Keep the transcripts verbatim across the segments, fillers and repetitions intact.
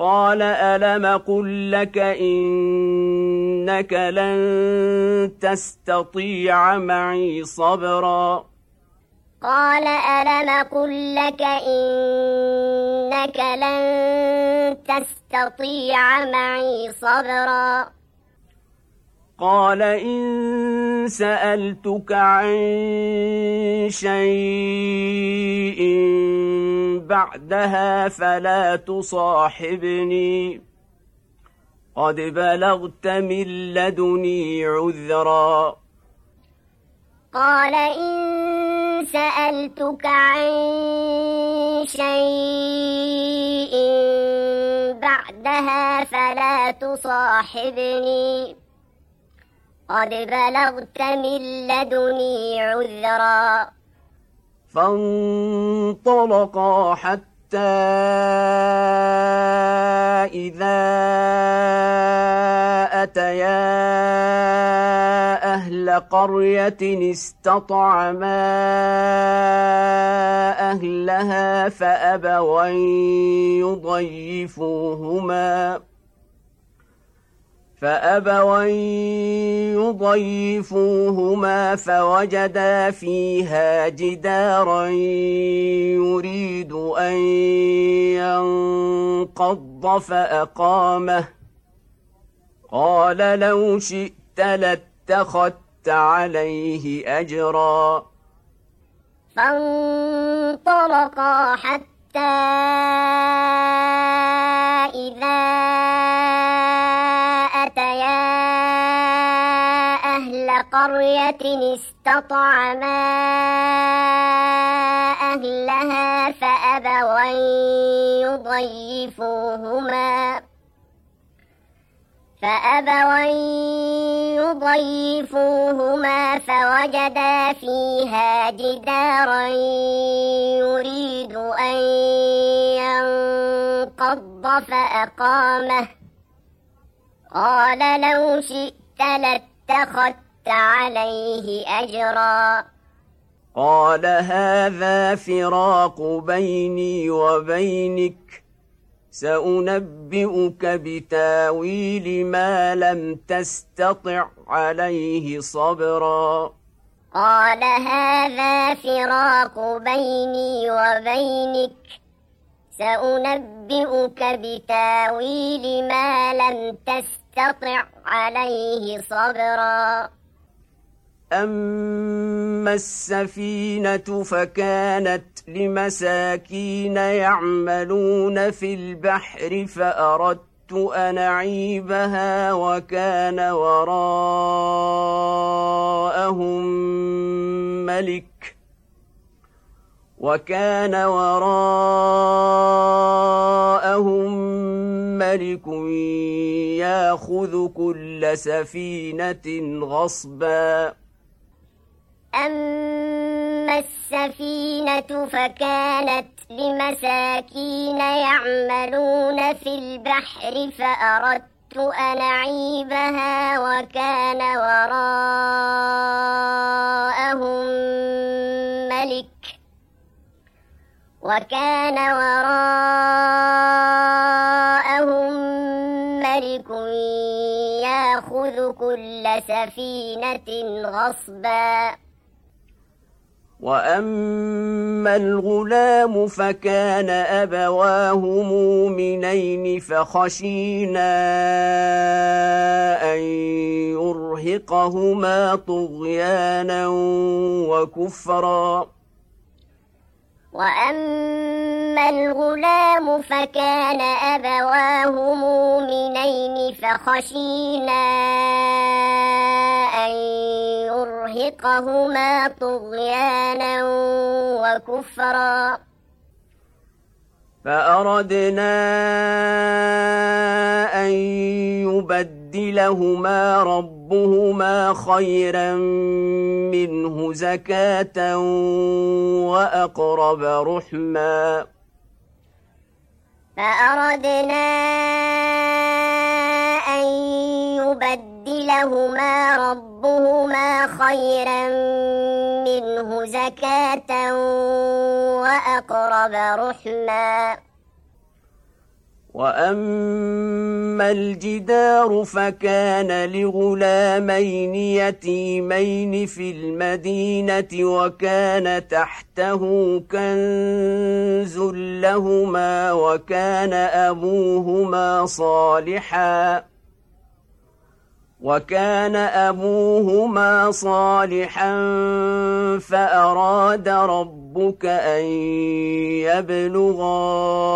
قال ألم قل لك إنك لن تستطيع معي صبرا قال ألم قل لك إنك لن تستطيع معي صبرا قال إن سألتك عن شيء بعدها فلا تصاحبني قد بلغت من لدني عذرا قال إن سألتك عن شيء بعدها فلا تصاحبني قد بلغت من لدني عذرا فانطلقا حتى إذا أتيا أهل قرية استطعما أهلها فأبوا أن يضيفوهما فأبوا أن يضيفوهما فوجدا فيها جدارا يريد أن ينقض فأقامه قال لو شئت لاتخذت عليه أجرا فانطلقا حتى إذا أتيا أهل قرية استطعما أهلها فأبوا أن يضيفوهما فأبوا أن يضيفوهما فوجدا فيها جدارا يريد أن ينقض فأقامه قال لو شئت لاتخذت عليه أجرا قال هذا فراق بيني وبينك سأنبئك بتاويل ما لم تستطع عليه صبرا قال هذا فراق بيني وبينك سأنبئك بتاويل ما لم تستطع عليه صبرا أما السفينة فكانت لمساكين يعملون في البحر فأردت أن أعيبها وكان وراءهم ملك وكان وراءهم ملك يأخذ كل سفينة غصبا أما السفينة فكانت لمساكين يعملون في البحر فأردت أن أعيبها وكان وراءهم ملك وكان وراءهم ملك يأخذ كل سفينة غصبا وأما الغلام فكان أبواه مؤمنين فخشينا أن يرهقهما طغيانا وكفرا وأما الغلام فكان أبواه مؤمنين فخشينا أن يرهقهما طغيانا وكفرا فأردنا أن يبدلهما ربهما خيرا منه زكاة وأقرب رحما فأردنا أن يبدلهما ربهما خيرا منه زكاة وأقرب رحما وأما الجدار فكان لغلامين يتيمين في المدينة وكان تحته كنز لهما وكان أبوهما صالحا وكان أبوهما صالحا فأراد ربك أن يبلغا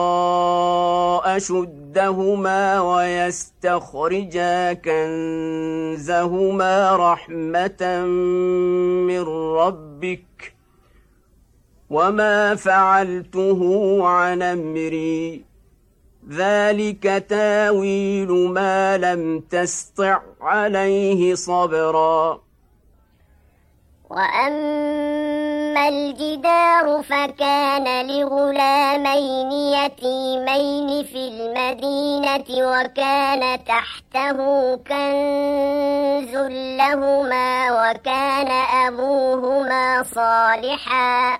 أشدهما ويستخرجا كنزهما رحمة من ربك وما فعلته عن أمري ذلك تاويل ما لم تسطع عليه صبرا وأما الجدار فكان لغلامين يتيمين في المدينة وكان تحته كنز لهما وكان أبوهما صالحا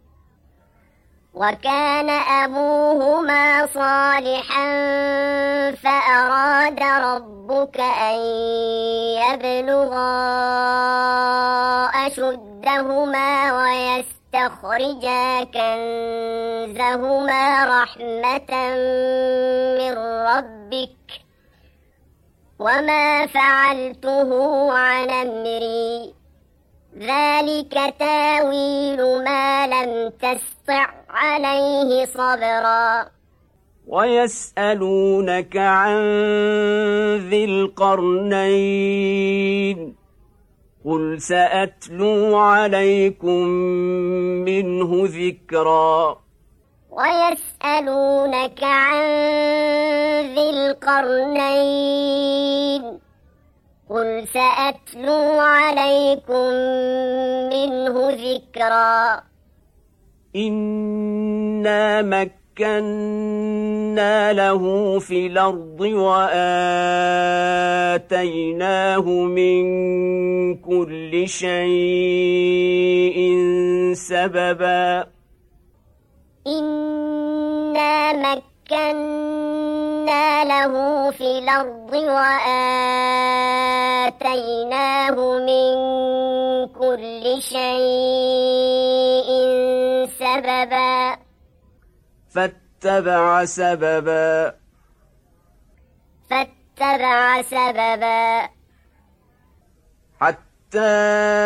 وكان أبوهما صالحا فأراد ربك أن يبلغا أشدهما ويستخرجا كنزهما رحمة من ربك وما فعلته عن أمري ذلك تاويل ما لم تسطع عليه صبرا ويسألونك عن ذي القرنين قل سأتلو عليكم منه ذكرا ويسألونك عن ذي القرنين قل سأتلو عليكم منه ذكرا إنا مكنا له في الأرض وآتيناه من كل شيء سببا إنا مكنا له في الأرض وآتيناه من كل شيء سببا فاتبع سببا فاتبع سببا حتى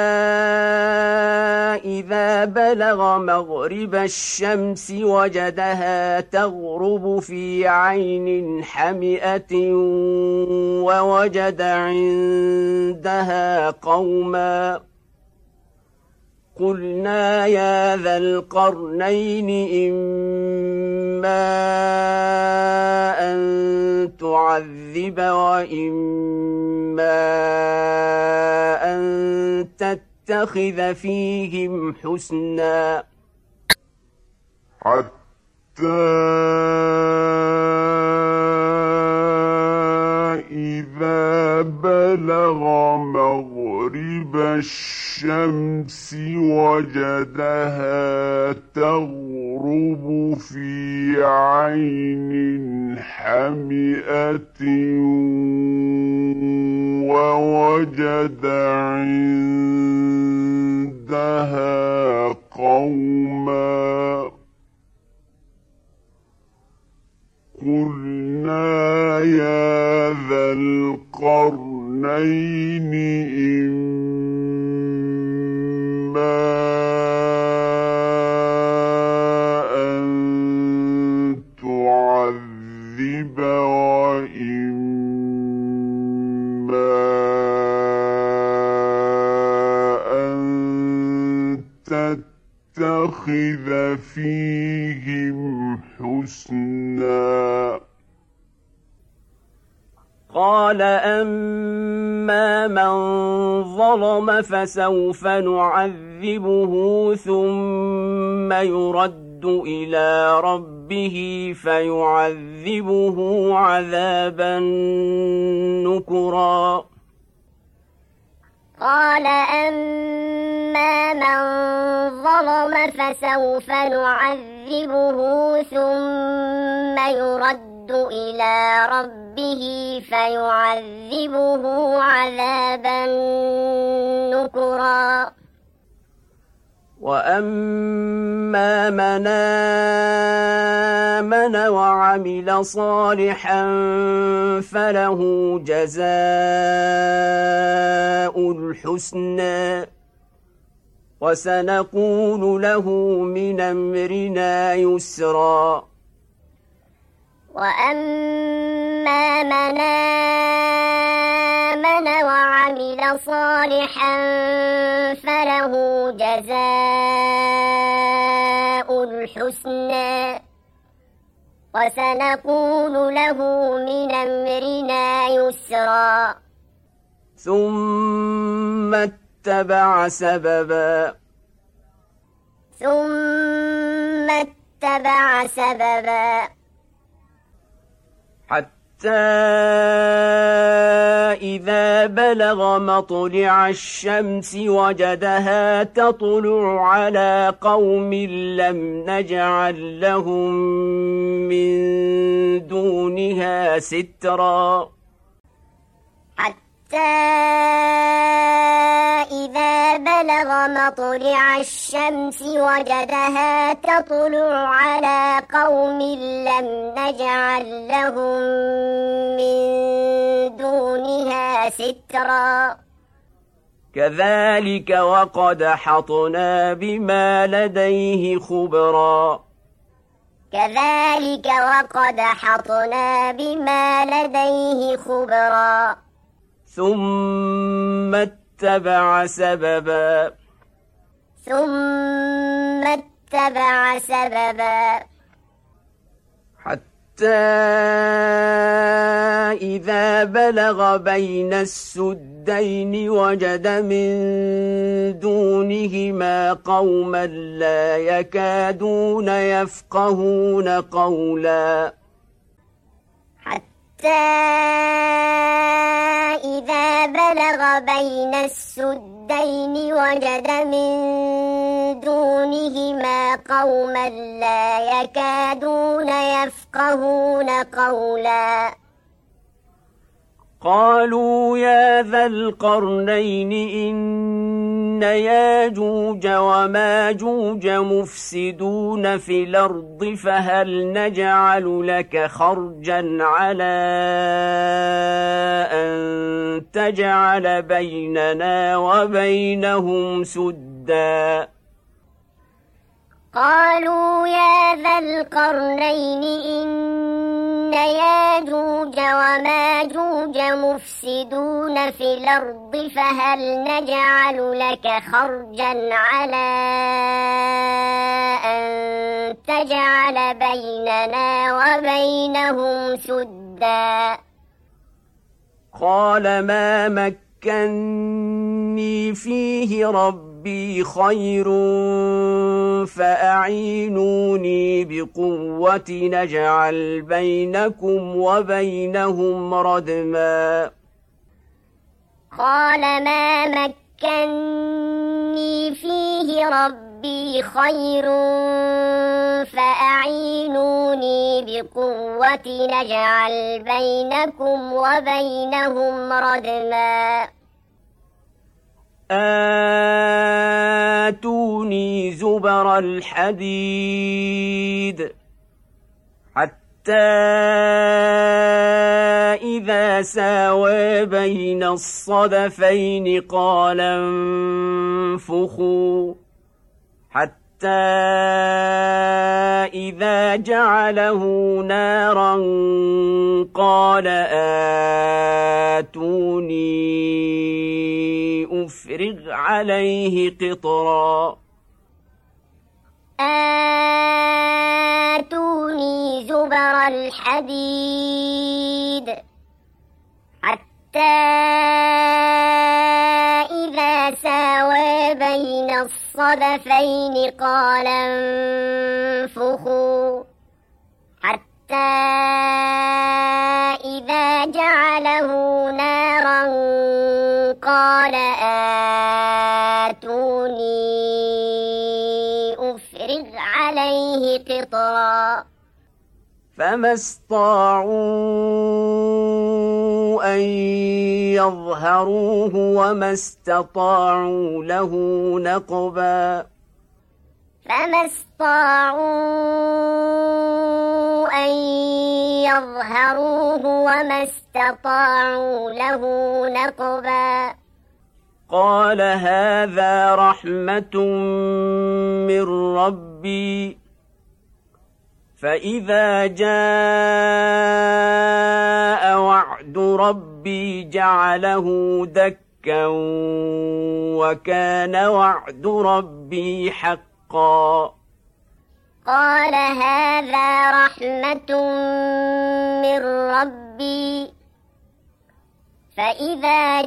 إذا بلغ مغرب الشمس وجدها تغرب في عين حمئة ووجد عندها قوما قلنا يا ذا القرنين إما أن تعذب وإما أن تتخذ فيهم حسنا حتى إذا بلغ مغرب الشمس وجدها تغرب في عين حمئة ووجد عندها قوما قلنا يا ذا القرنين إما أن تعذب وإما أن تتخذ فيهم حسنا قال أما من ظلم فسوف نعذبه ثم يرد إلى ربه فيعذبه عذابا نكرا قال أما من ظلم فسوف نعذبه ثم يرد يرد إلى ربه فيعذبه عذابا نكرا وأما من آمن وعمل صالحا فله جزاء الحسنى وسنقول له من أمرنا يسرا وأما من آمن وعمل صالحا فله جزاء الحسنى وسنقول له من أمرنا يسرا ثم اتبع سببا ثم اتبع سببا حتى إذا بلغ مطلع الشمس وجدها تطلع على قوم لم نجعل لهم من دونها سترا حتى إذا بلغ مطلع الشمس وجدها تطلع على قوم لم نجعل لهم من دونها سترا كذلك وقد أحطنا بما لديه خبرا كذلك وقد أحطنا بما لديه خبرا ثم اتبع سببا ثم اتبع سببا حتى إذا بلغ بين السدين وجد من دونهما قوما لا يكادون يفقهون قولا حتى إذا بلغ بين السدين وجد من دونهما قوما لا يكادون يفقهون قولا قالوا يا ذا القرنين إن ياجوج وماجوج مفسدون في الأرض فهل نجعل لك خرجا على أن تجعل بيننا وبينهم سدا قالوا يا ذا القرنين إن ياجوج وماجوج مفسدون في الأرض فهل نجعل لك خرجا على أن تجعل بيننا وبينهم سدا قال ما مكني فيه ربي خير فأعينوني بقوة نجعل بينكم وبينهم ردما قال ما مكني فيه ربي خير فأعينوني بقوة نجعل بينكم وبينهم ردما آتوني زبر الحديد حتى إذا ساوى بين الصدفين قال انفخوا حتى إذا جعله نارا قال آتوني أفرغ عليه قطرا آتوني زبر الحديد حتى إذا ساوى بين الصدفين قال انفخوا حتى إذا جعله نارا قال آتوني أفرغ عليه قطرا فما استطاعوا أن يظهروه وما استطاعوا له نقبا فما استطاعوا أن يظهروه وما استطاعوا له نقبا قال هذا رحمة من ربي فإذا جاء وعد ربي جعله دكا وكان وعد ربي حقا قال هذا رحمة من ربي فإذا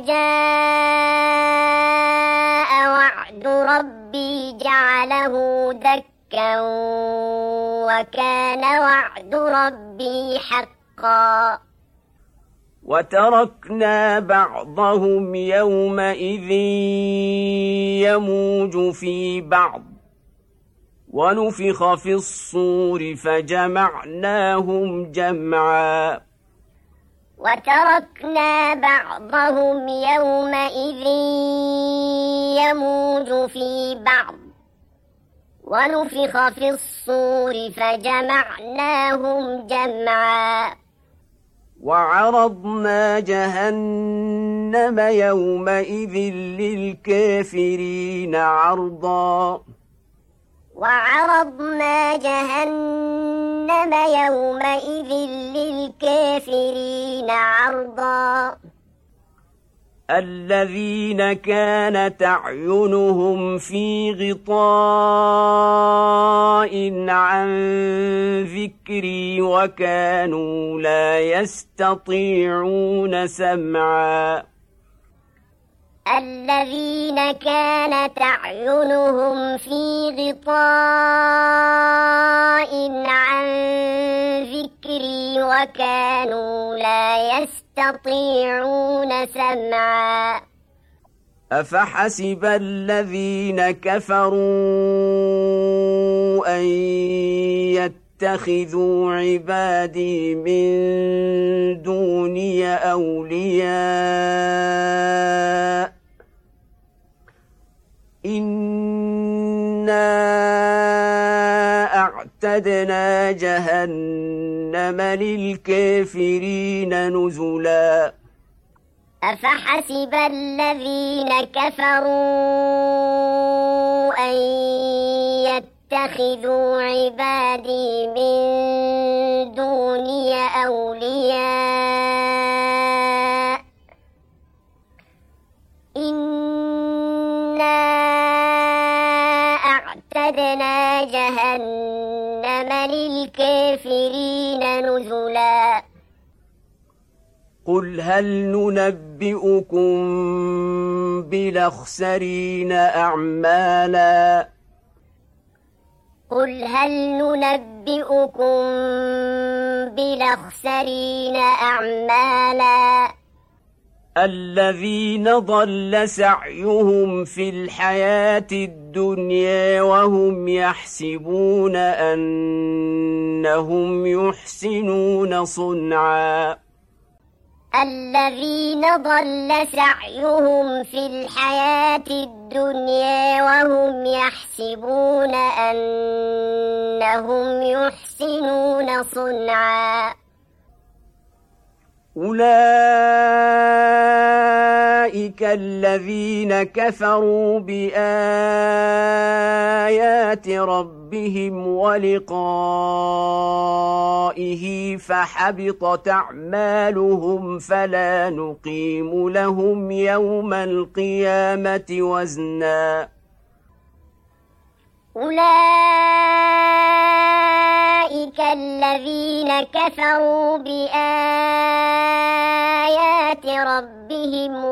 جاء وعد ربي جعله دكا وكان وعد ربي حقا وتركنا بعضهم يومئذ يموج في بعض ونفخ في الصور فجمعناهم جمعا وتركنا بعضهم يومئذ يموج في بعض ونفخ في الصور فجمعناهم جمعا وعرضنا جهنم يومئذ للكافرين عرضا وعرضنا جهنم يومئذ للكافرين عرضا الذين كانت أعينهم في غطاء عن ذكري وكانوا لا يستطيعون سمعا الذين كانت أعينهم في غطاء عن ذكري وكانوا لا يستطيعون سمعا أفحسب الذين كفروا أن يتخذوا عبادي من دوني أولياء إنا أعتدنا جهنم للكافرين نزلا أفحسب الذين كفروا أن يتخذوا عبادي من دوني أولياء إنا أعتدنا جهنم للكافرين نزلا قل هل ننبئكم بالأخسرين أعمالا قل هل ننبئكم بالأخسرين أعمالا الذين ضل سعيهم في الحياة الدنيا وهم يحسبون أنهم يحسنون صنعا الذين ضل سعيهم في الحياة الدنيا وهم يحسبون أنهم يحسنون صنعا أولئك الذين كفروا بآيات ربهم ولقائه فحبطت أعمالهم فلا نقيم لهم يوم القيامة وزنا أولئك الذين كفروا بآيات ربهم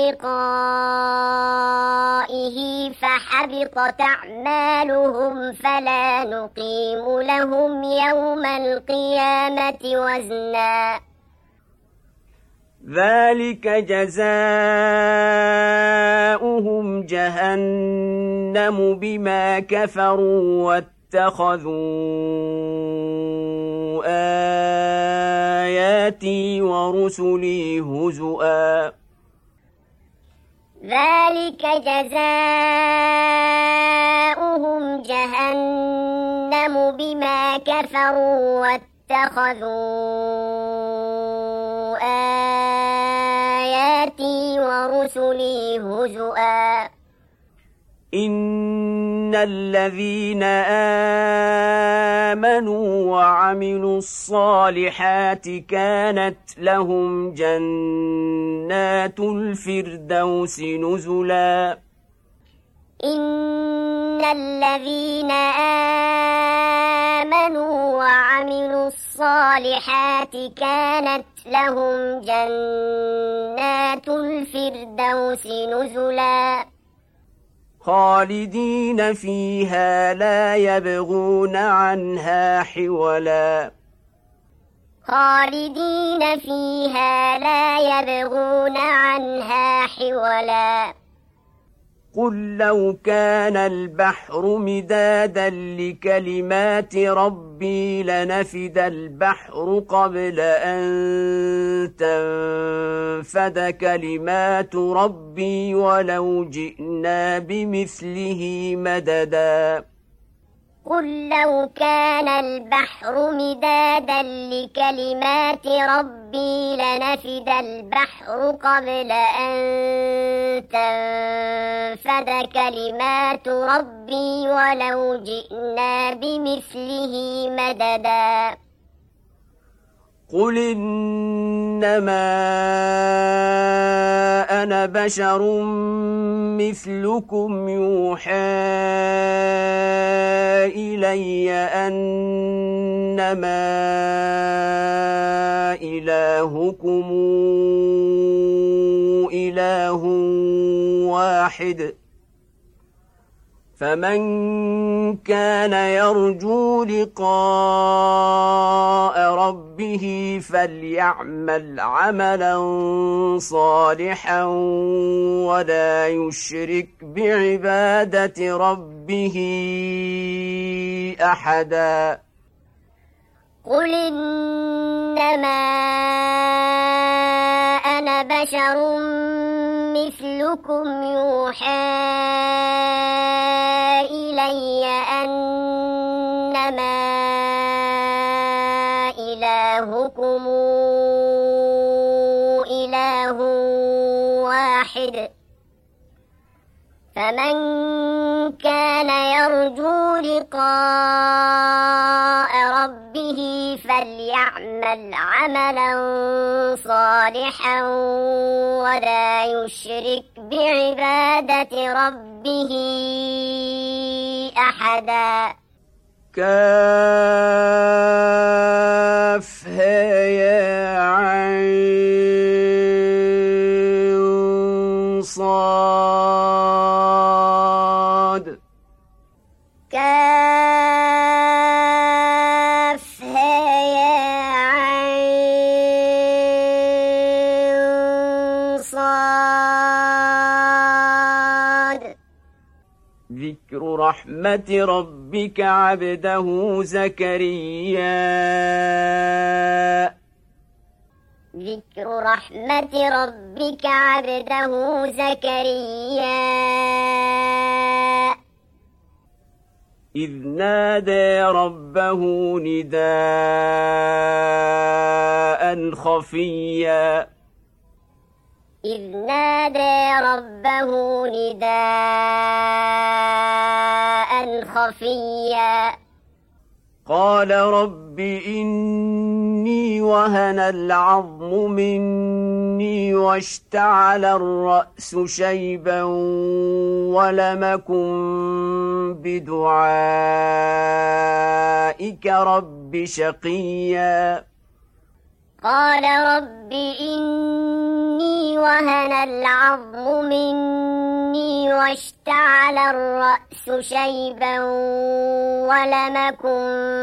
ولقائه فحبطت أعمالهم فلا نقيم لهم يوم القيامة وزنا ذلك جزاؤهم جهنم بما كفروا واتخذوا آياتي ورسلي هزؤا ذلك جزاؤهم جهنم بما كفروا واتخذوا آياتي ورسلي هزؤا إن الذين آمنوا وعملوا الصالحات كانت لهم جنات الفردوس نزلا إن الذين آمنوا وعملوا الصالحات كانت لهم جنات الفردوس نزلا خالدين فيها لا يبغون عنها حولا خالدين فيها لا يبغون عنها حولا قل لو كان البحر مدادا لكلمات ربي لنفد البحر قبل أن تنفد كلمات ربي ولو جئنا بمثله مددا قل لو كان البحر مدادا لكلمات ربي لنفد البحر قبل أن تنفد كلمات ربي ولو جئنا بمثله مددا قل إنما أنا بشر مثلكم يوحى إلي أنما إلهكم إله واحد فمن كان يرجو لقاء ربه فليعمل عملا صالحا ولا يشرك بعبادة ربه أحدا قل إنما أنا بشر مثلكم يوحى إلي أنما إلهكم إله واحد فمن كان يرجو لقاء ربه فليعمل عملا صالحا ولا يشرك بعبادة ربه أحدا كافها يا عين صاد كافها يا عين صاد ذكر رحمة ربك عبده زكريا ذكر رحمة ربك عبده زكريا إذ نادى ربه نداء خفيا إذ نادى ربه نداء خفيا قال رب إني وهن العظم مني واشتعل الرأس شيبا ولم أكن بدعائك رب شقيا قال رب إني وهن العظم مني واشتعل الرأس شيبا ولم أكن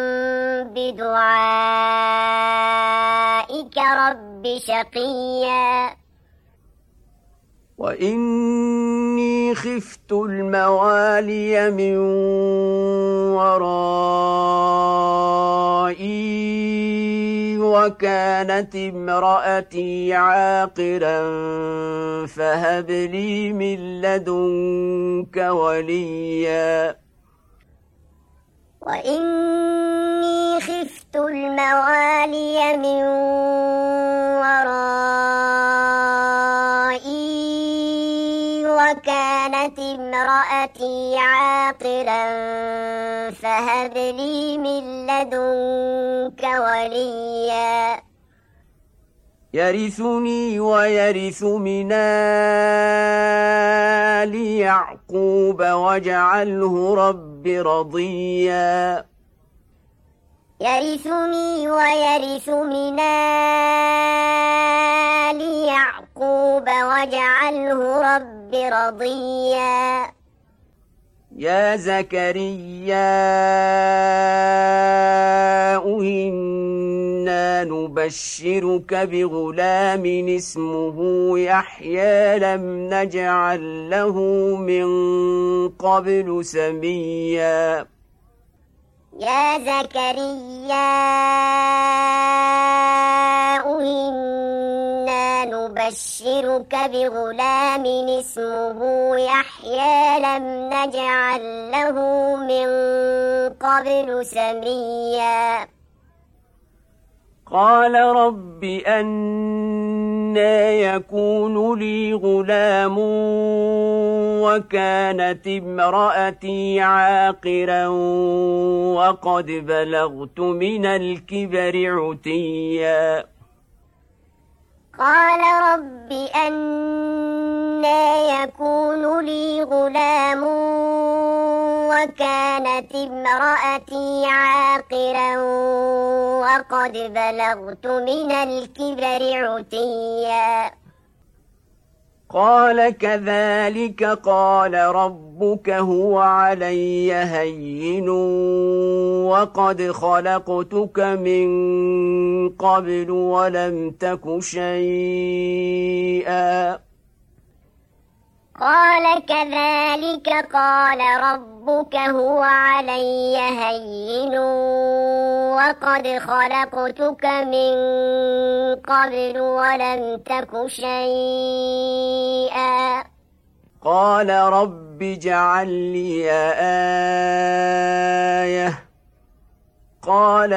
بدعائك رب شقيا وإني خفت الموالي من ورائي وكانت امرأتي عاقرا فهب لي من لدنك وليا وإني خفت الموالي من ورائي وكانت امرأتي عاقرا فهب لي من لدنك وليا يرثني ويرث من آل يعقوب واجعله رب رضيا يرثني ويرث من آل يعقوب واجعله رب رضيا يا زكريا إنا نبشرك بغلام اسمه يحيى لم نجعل له من قبل سميا يا زكريا إنا نبشرك بغلام اسمه يحيى لم نجعل له من قبل سميا قال رب أنى يكون لي غلام وكانت امرأتي عاقرا وقد بلغت من الكبر عتيا قال رب أنى يكون لي غلام وكانت امرأتي عاقرا وقد بلغت من الكبر عتيا قال كذلك قال ربك هو علي هين وقد خلقتك من قبل ولم تك شيئا قال كذلك قال ربك هو علي هين وقد خلقتك من قبل ولم تك شيئا قال رب اجعل لي آية قال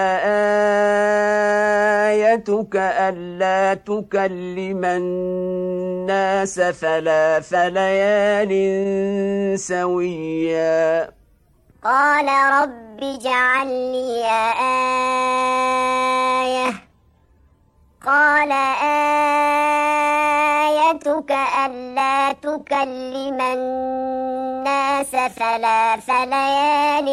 آيتك ألا تكلم الناس ثلاث ليال سويا قال رب اجعل لي آية قال آيتك ألا تكلم الناس ثلاث ليال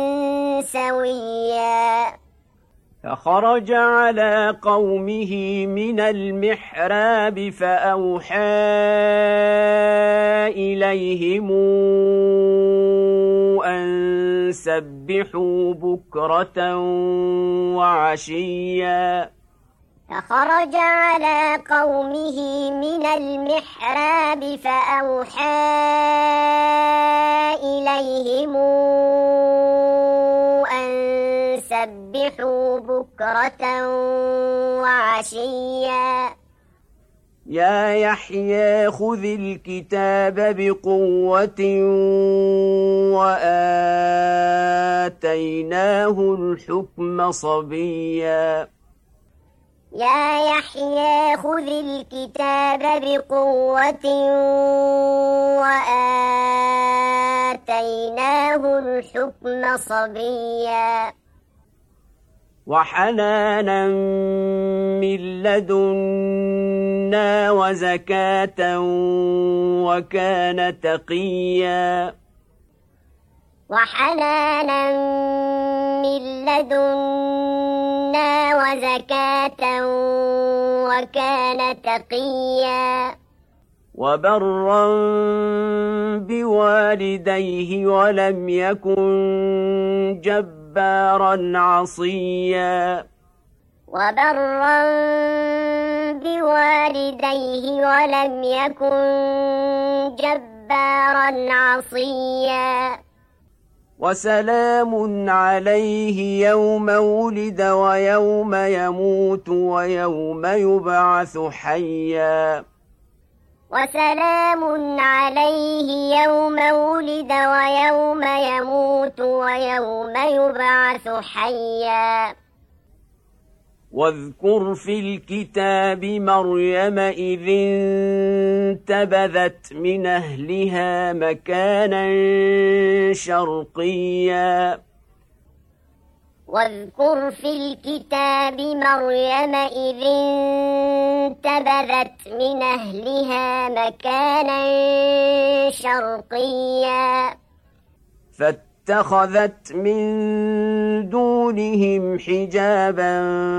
سويا فخرج على قومه من المحراب فأوحى إليهم أن سبحوا بكرة وعشيا فخرج على قومه من المحراب فأوحى إليهم أن سبحوا بكرة وعشيا يا يحيى خذ الكتاب بقوة وآتيناه الحكم صبيا يا يحيى خذ الكتاب بقوة وآتيناه الحكم صبيا وحنانا من لدنا وزكاة وكان تقيا وحنانا من لدنا وزكاة وكان تقيا وبرا بوالديه ولم يكن جبارا عصيا وبرا بوالديه ولم يكن جبارا عصيا وسلام عليه يوم ولد ويوم يموت ويوم يبعث حيا وسلام عليه يوم ولد ويوم يموت ويوم يبعث حيا واذكر في الكتاب مريم إذ انتبذت من أهلها مكانا شرقيا واذكر في الكتاب مريم إذ انتبذت من أهلها مكانا شرقيا فاتخذت من دونهم حجابا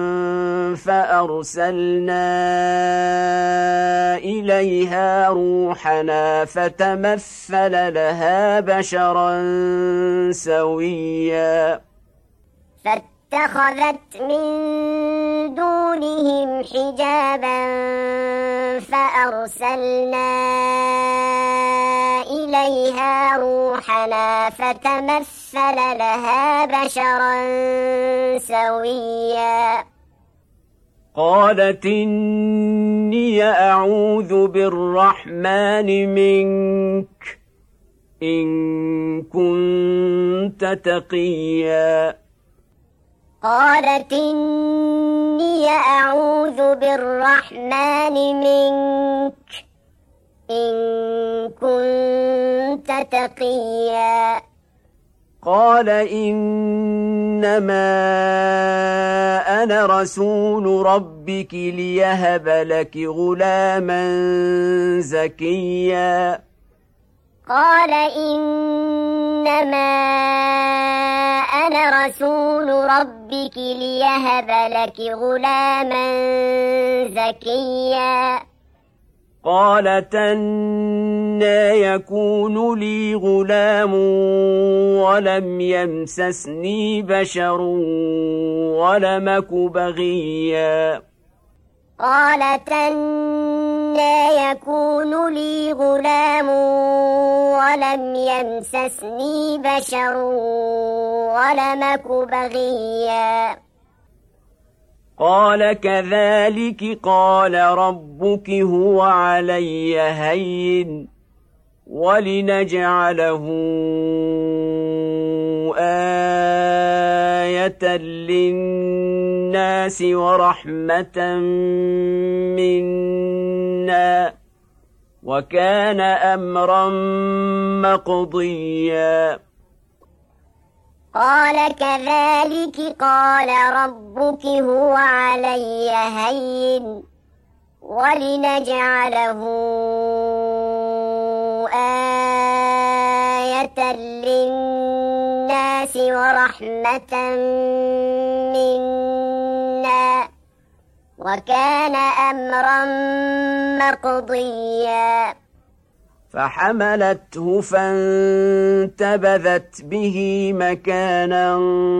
فأرسلنا إليها روحنا فتمثل لها بشرا سويا فاتخذت من دونهم حجابا فأرسلنا إليها روحنا فتمثل لها بشرا سويا قالت إني أعوذ بالرحمن منك إن كنت تقيا قالت إني أعوذ بالرحمن منك إن كنت تقيا قال إنما أنا رسول ربك ليهب لك غلاما زكيا قال إنما أنا رسول ربك ليهب لك غلاما زكيا قالت أنى يكون لي غلام ولم يمسسني بشر ولم أك بغيا قالت أنى يكون لي غلام ولم يمسسني بشر ولم أك بغيا قال كذلك قال ربك هو علي هين ولنجعله آية للناس ورحمة منا وكان أمرا مقضيا قال كذلك قال ربك هو علي هين ولنجعله آية للناس ورحمة منا وكان أمرا مقضيا فحملته فانتبذت به مكانا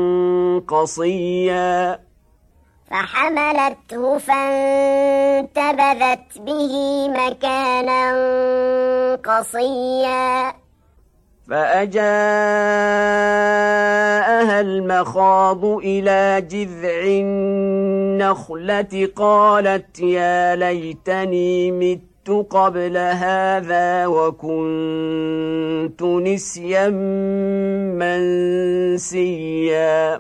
قصيا فحملته فانتبذت به مكانا قصيا فأجاءها المخاض إلى جذع النخلة قالت يا ليتني مت قبل هذا وكنت نسيا منسيا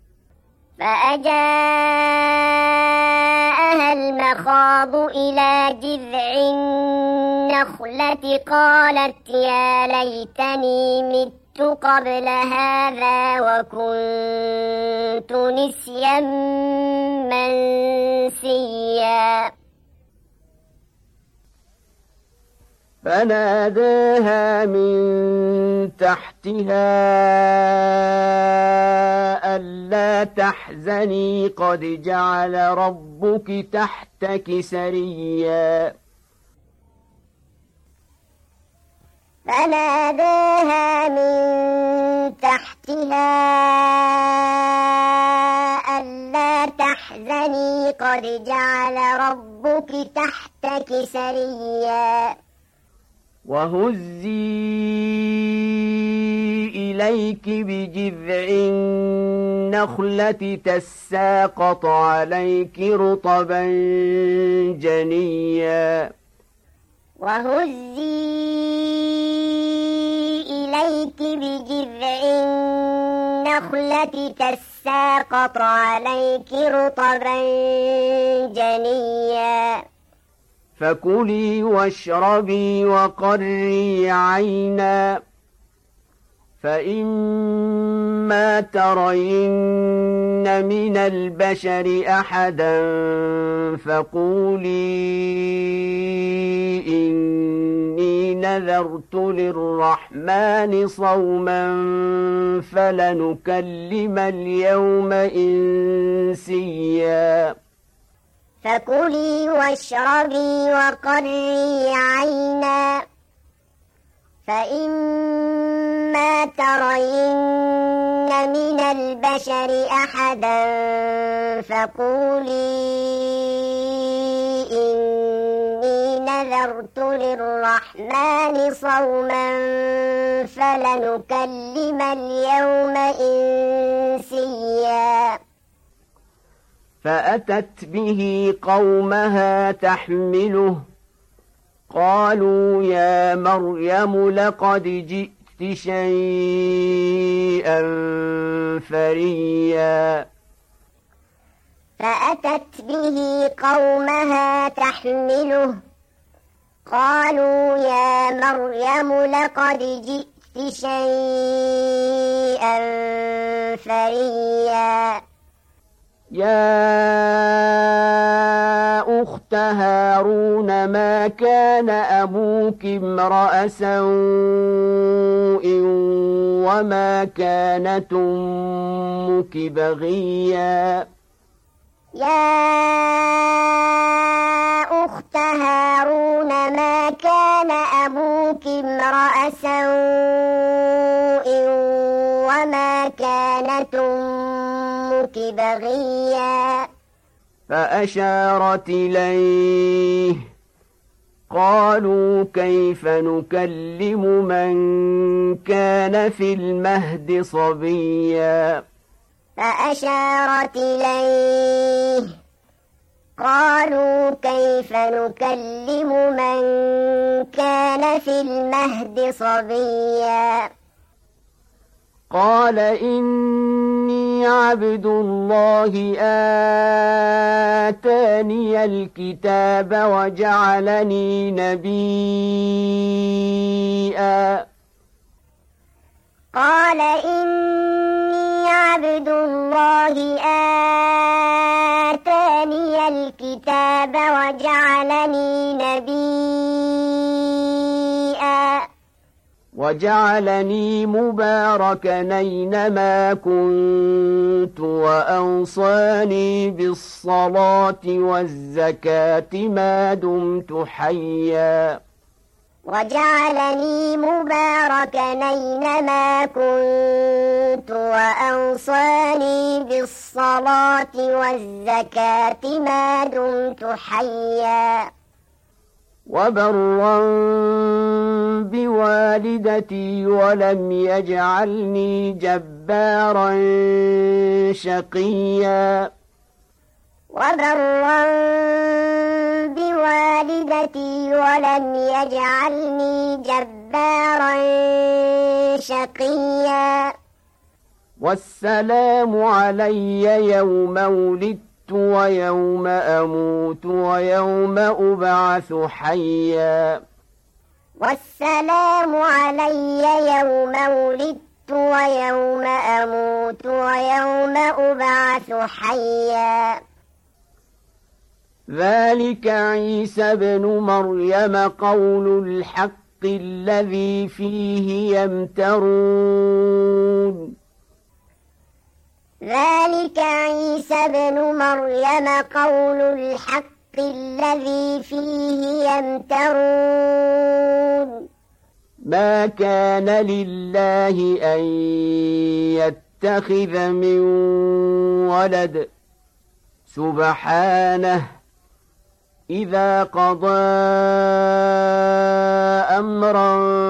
فأجاءها المخاض إلى جذع النخلة قالت يا ليتني مت قبل هذا وكنت نسيا منسيا فناداها من تحتها ألا تحزني قد جعل ربك تحتك سريا فناداها من تحتها ألا تحزني قد جعل ربك تحتك سريا وهزي إليك بجذع النخلة تساقط عليك رطبا جنيا وهزي إليك بجذع النخلة تساقط عليك رطبا جنيا فكلي واشربي وقري عينا فإما ترين من البشر أحدا فقولي إني نذرت للرحمن صوما فلنكلم اليوم إنسيا فكلي واشربي وقري عينا فإما ترين من البشر أحدا فقولي إني نذرت للرحمن صوما فلنكلم اليوم إنسيا فأتت به قومها تحمله قالوا يا مريم لقد جئت شيئا فريا فأتت به قومها تحمله قالوا يا مريم لقد جئت شيئا فريا يا أخت هارون ما كان أبوك امرأ سوء وما كانت أمك بغيا يا أخت هارون ما كان أبوك امرأ سوء وما كانت أمك بغيا فأشارت إليه قالوا كيف نكلم من كان في المهد صبيا فأشارت إليه قالوا كيف نكلم من كان في المهد صبيا قال إني عبد الله آتاني الكتاب وجعلني نبيا قال إني عبد الله آتاني الكتاب وجعلني نبيا وجعلني مباركا أينما كنت وأوصاني بالصلاة والزكاة ما دمت حيا وجعلني مباركا أينما كنت وأوصاني بالصلاة والزكاة ما دمت حيا وبرا بوالدتي ولم يجعلني جبارا شقيا وبرا بوالدتي ولم يجعلني جبارا شقيا والسلام علي يوم ولدت ويوم أموت ويوم أبعث حيا والسلام علي يوم ولدت ويوم أموت ويوم أبعث حيا ذلك عيسى بن مريم قول الحق الذي فيه يمترون ذلك عيسى بن مريم قول الحق الذي فيه يمترون ما كان لله أن يتخذ من ولد سبحانه إذا قضى أمرا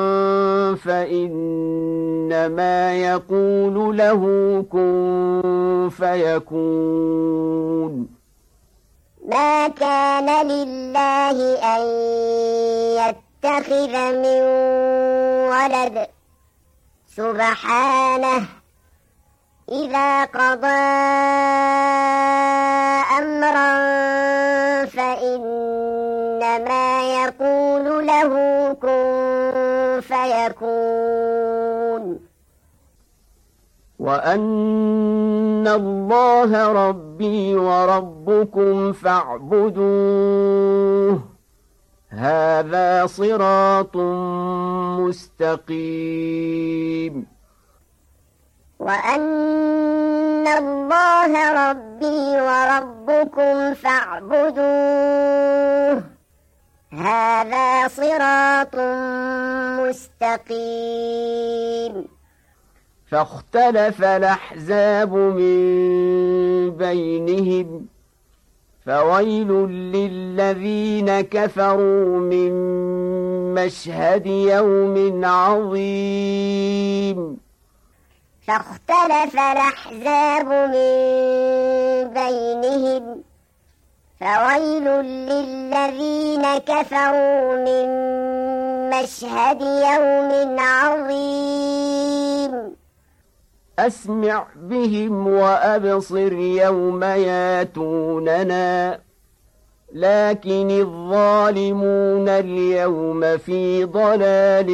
فإنما يقول له كن فيكون. ما كان لله أن يتخذ من ولد سبحانه إذا قضى أمرا فإنما يقول له كن فيكون. وأن الله ربي وربكم فاعبدوه هذا صراط مستقيم. وأن الله ربي وربكم فاعبدوه هذا صراط مستقيم. فاختلف الأحزاب من بينهم فويل للذين كفروا من مشهد يوم عظيم. فاختلف الأحزاب من بينهم فويل للذين كفروا من مشهد يوم عظيم. أسمع بهم وأبصر يوم ياتوننا لكن الظالمون اليوم في ضلال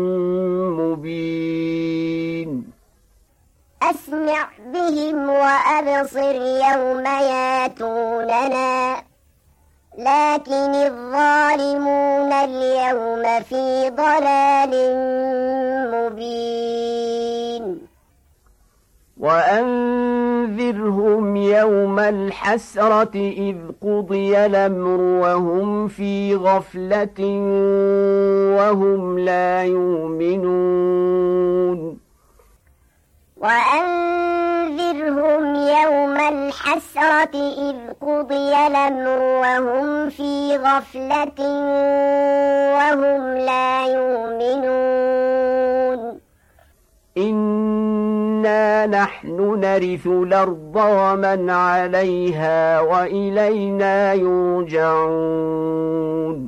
مبين. أسمع بهم وأبصر يوم ياتوننا لكن الظالمون اليوم في ضلال مبين. وأنذرهم يوم الحسرة إذ قضي الأمر وهم في غفلة وهم لا يؤمنون. وأنذرهم يوم الحسرة إذ قضي الأمر وهم في غفلة وهم لا يؤمنون. إنا نحن نرث الأرض ومن عليها وإلينا يرجعون.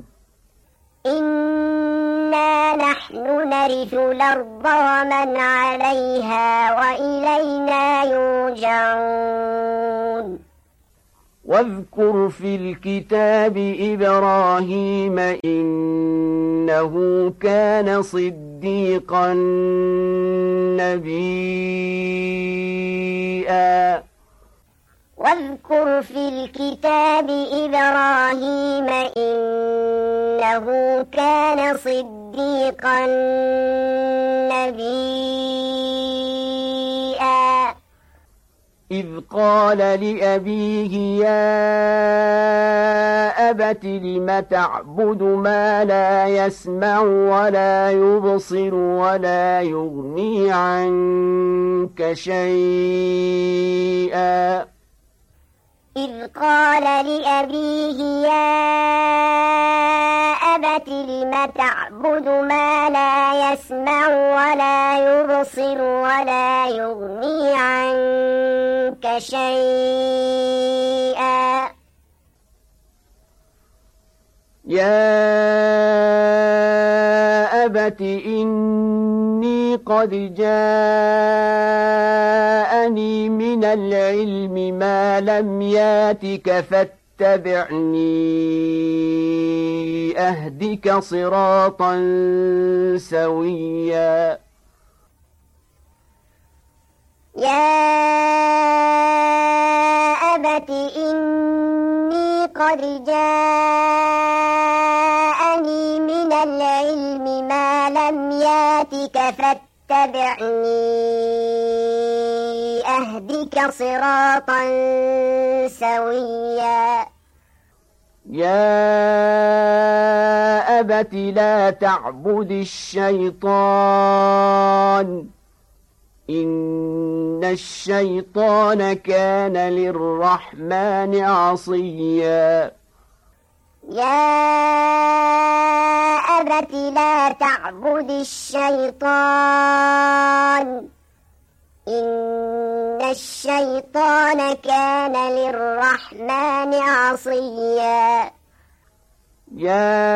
إنا نحن نرث الأرض ومن عليها وإلينا يرجعون. واذكر في الكتاب إبراهيم إنه كان صديقا نبيا. واذكر في الكتاب إبراهيم إنه كان صديقا نبيا. إذ قال لأبيه يا أبت لم تعبد ما لا يسمع ولا يبصر ولا يغني عنك شيئا. إذ قال لأبيه يا أبت لم تعبد ما لا يسمع ولا يبصر ولا يغني عنك شيئا. يا أبت إني قد جاءني من العلم ما لم ياتك فاتبعني أهدك صراطا سويا. يا أبت إني قد جاءني من العلم ما لم ياتك فاتبعني أهدك صراطا سويا. يا أبت لا تعبد الشيطان إن الشيطان كان للرحمن عصيا. يا أبت لا تعبد الشيطان إن الشيطان كان للرحمن عصيا يا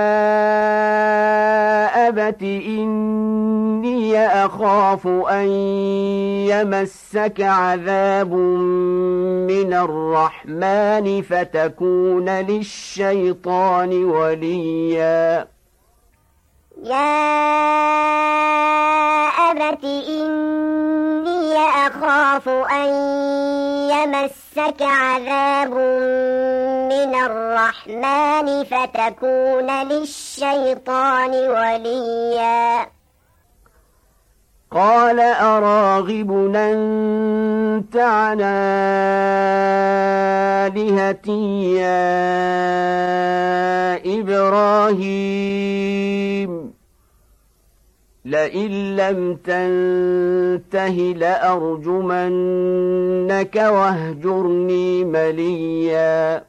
أبت إني أخاف أن يمسك عذاب من الرحمن فتكون للشيطان وليا يا أبت إني أخاف أن يمسك عذاب من الرحمن فتكون للشيطان وليا قال أراغب أنت عن آلهتي يا إبراهيم لئن لم تنته لأرجمنك واهجرني مليا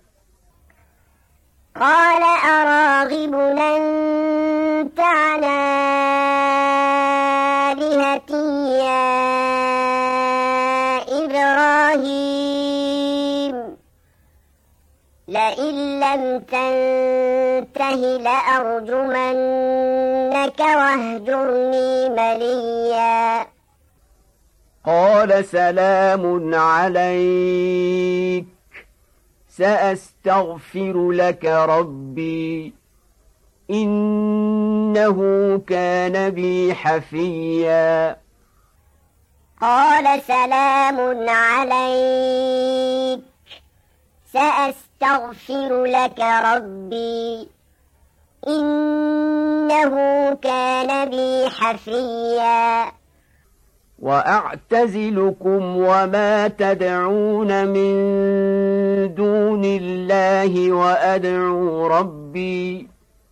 قال أراغب أنت عن آلهتي يا إبراهيم لئن لم تنته لأرجمنك واهجرني مليا قال سلام عليك سأستغفر لك ربي إنه كان بي حفيا قال سلام عليك سأستغفر لك ربي إنه كان بي حفيا وأعتزلكم وما تدعون من دون الله وأدعو ربي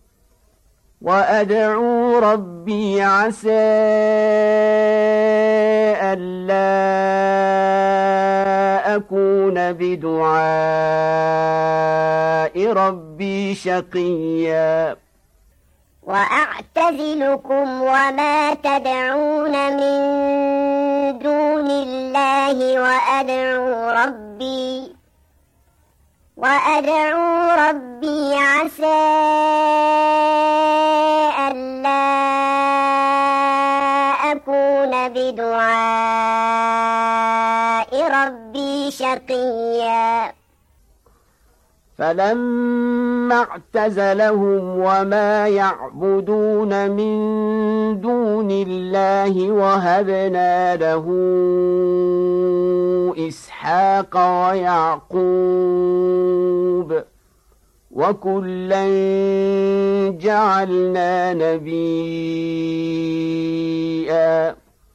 وأدعو ربي عسى ألا أكون بدعاء ربي شقيا وأعتزلكم وما تدعون من دون الله وأدعو ربي وأدعو ربي عسى ألا أكون بدعاء ربي شقيا فلما اعتزلهم وما يعبدون من دون الله وهبنا له إسحاق ويعقوب وكلا جعلنا نبيا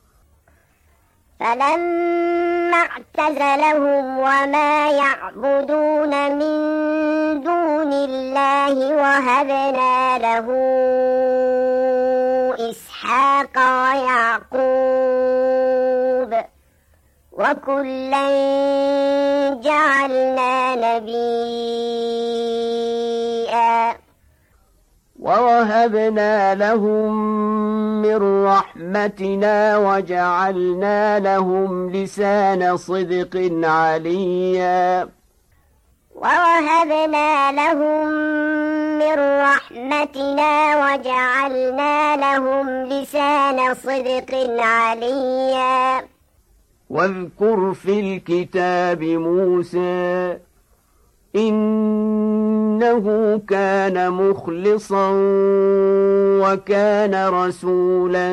فلما اعتزلهم وما يعبدون من دون الله وهبنا له إسحاق ويعقوب وكلا جعلنا نبيا ووهبنا لهم من رحمتنا وجعلنا لهم لسان صدق عليا ووهبنا لهم من رحمتنا وجعلنا لهم لسان صدق عليا واذكر في الكتاب موسى إنه كان مخلصا وكان رسولا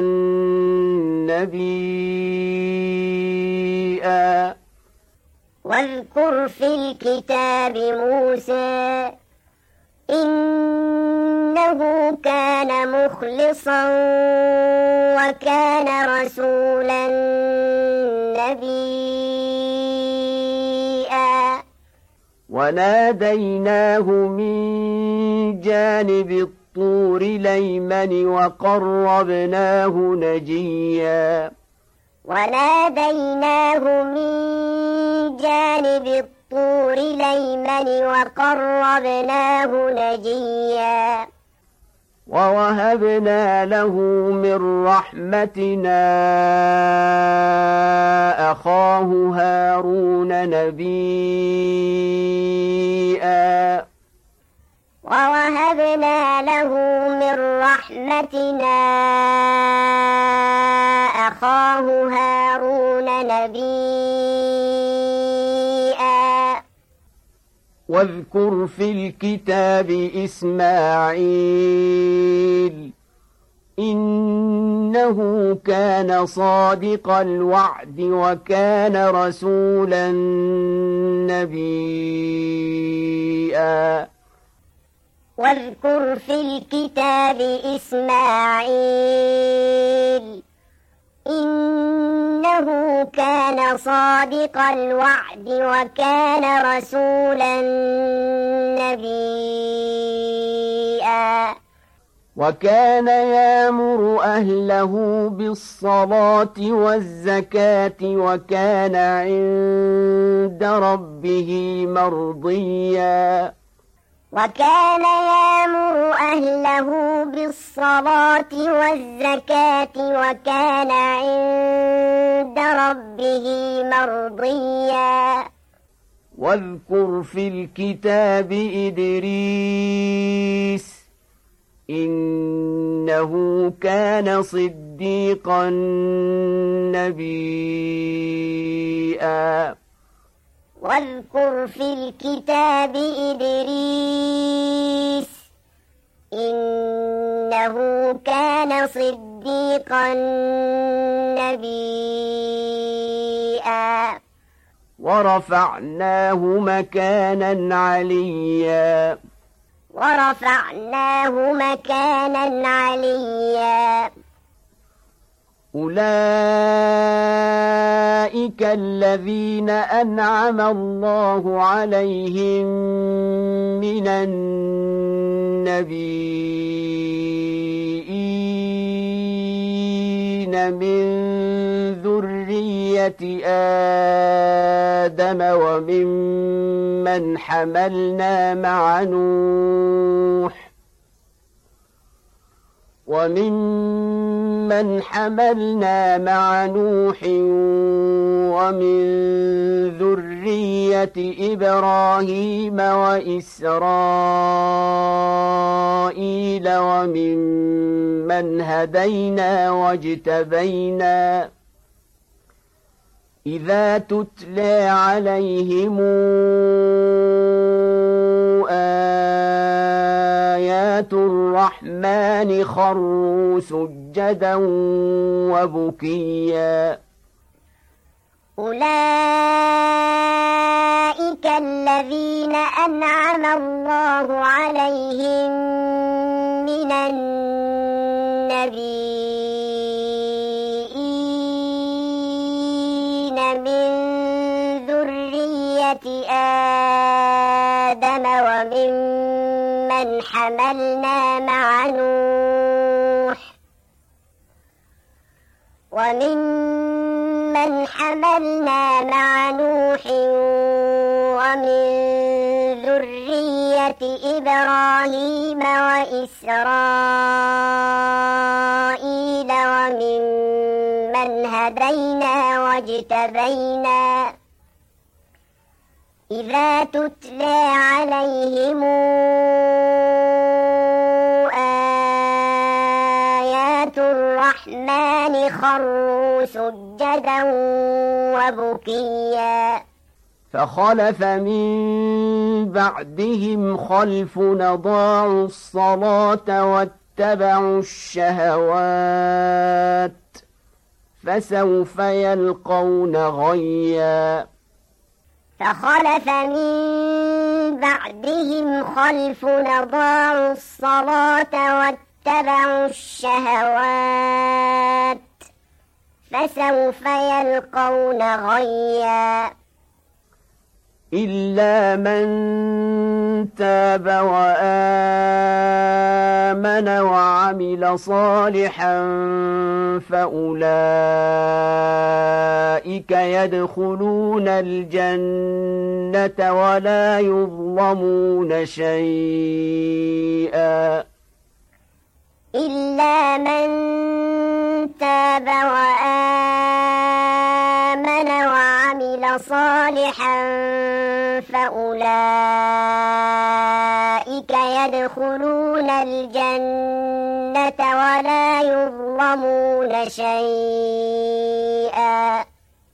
نبيا واذكر في الكتاب موسى إنه كان مخلصا وكان رسولا نبيا وناديناه من جانب الطور الأيمن وقربناه نجيا وناديناه من جانب الطور الطور الأيمن وقربناه نجيا ووهبنا له من رحمتنا أخاه هارون نبيا ووهبنا له من رحمتنا أخاه هارون نبيا واذكر في الكتاب إسماعيل إنه كان صادق الوعد وكان رسولا نبيا واذكر في الكتاب إسماعيل إنه كان صادق الوعد وكان رسولا نبيا وكان يأمر أهله بالصلاة والزكاة وكان عند ربه مرضيا وكان يأمر أهله بالصلاة والزكاة وكان عند ربه مرضيا واذكر في الكتاب إدريس إنه كان صديقا نبيا واذكر في الكتاب إدريس إنه كان صديقا نبيا ورفعناه مكانا عليا ورفعناه مكانا عليا أولئك الذين أنعم الله عليهم من النبيين من ذرية آدم وممن حملنا مع نوح وممن حملنا مع نوح ومن ذرية إبراهيم وإسرائيل وممن هدينا واجتبينا إذا تتلى عليهم آيات الرحمن خروا سجدا وبكيا أولئك الذين أنعم الله عليهم من النبيين من ذرية آدم وممن حملنا مع نوح وممن حملنا مع نوح ومن ذرية إبراهيم وإسرائيل وممن هدينا واجتبينا إذا تتلى عليهم آيات الرحمن خروا سجدا وبكيا فخلف من بعدهم خلف أضاعوا الصلاة واتبعوا الشهوات فسوف يلقون غيا فخلف من بعدهم خلف أضاعوا الصلاة واتبعوا الشهوات فسوف يلقون غيا إلا من تاب وآمن آمن وعمل صالحا فأولئك يدخلون الجنة ولا يظلمون شيئا إلا من تاب وآمن وعمل صالحا فأولئك يدخلون الجنة ولا يظلمون شيئا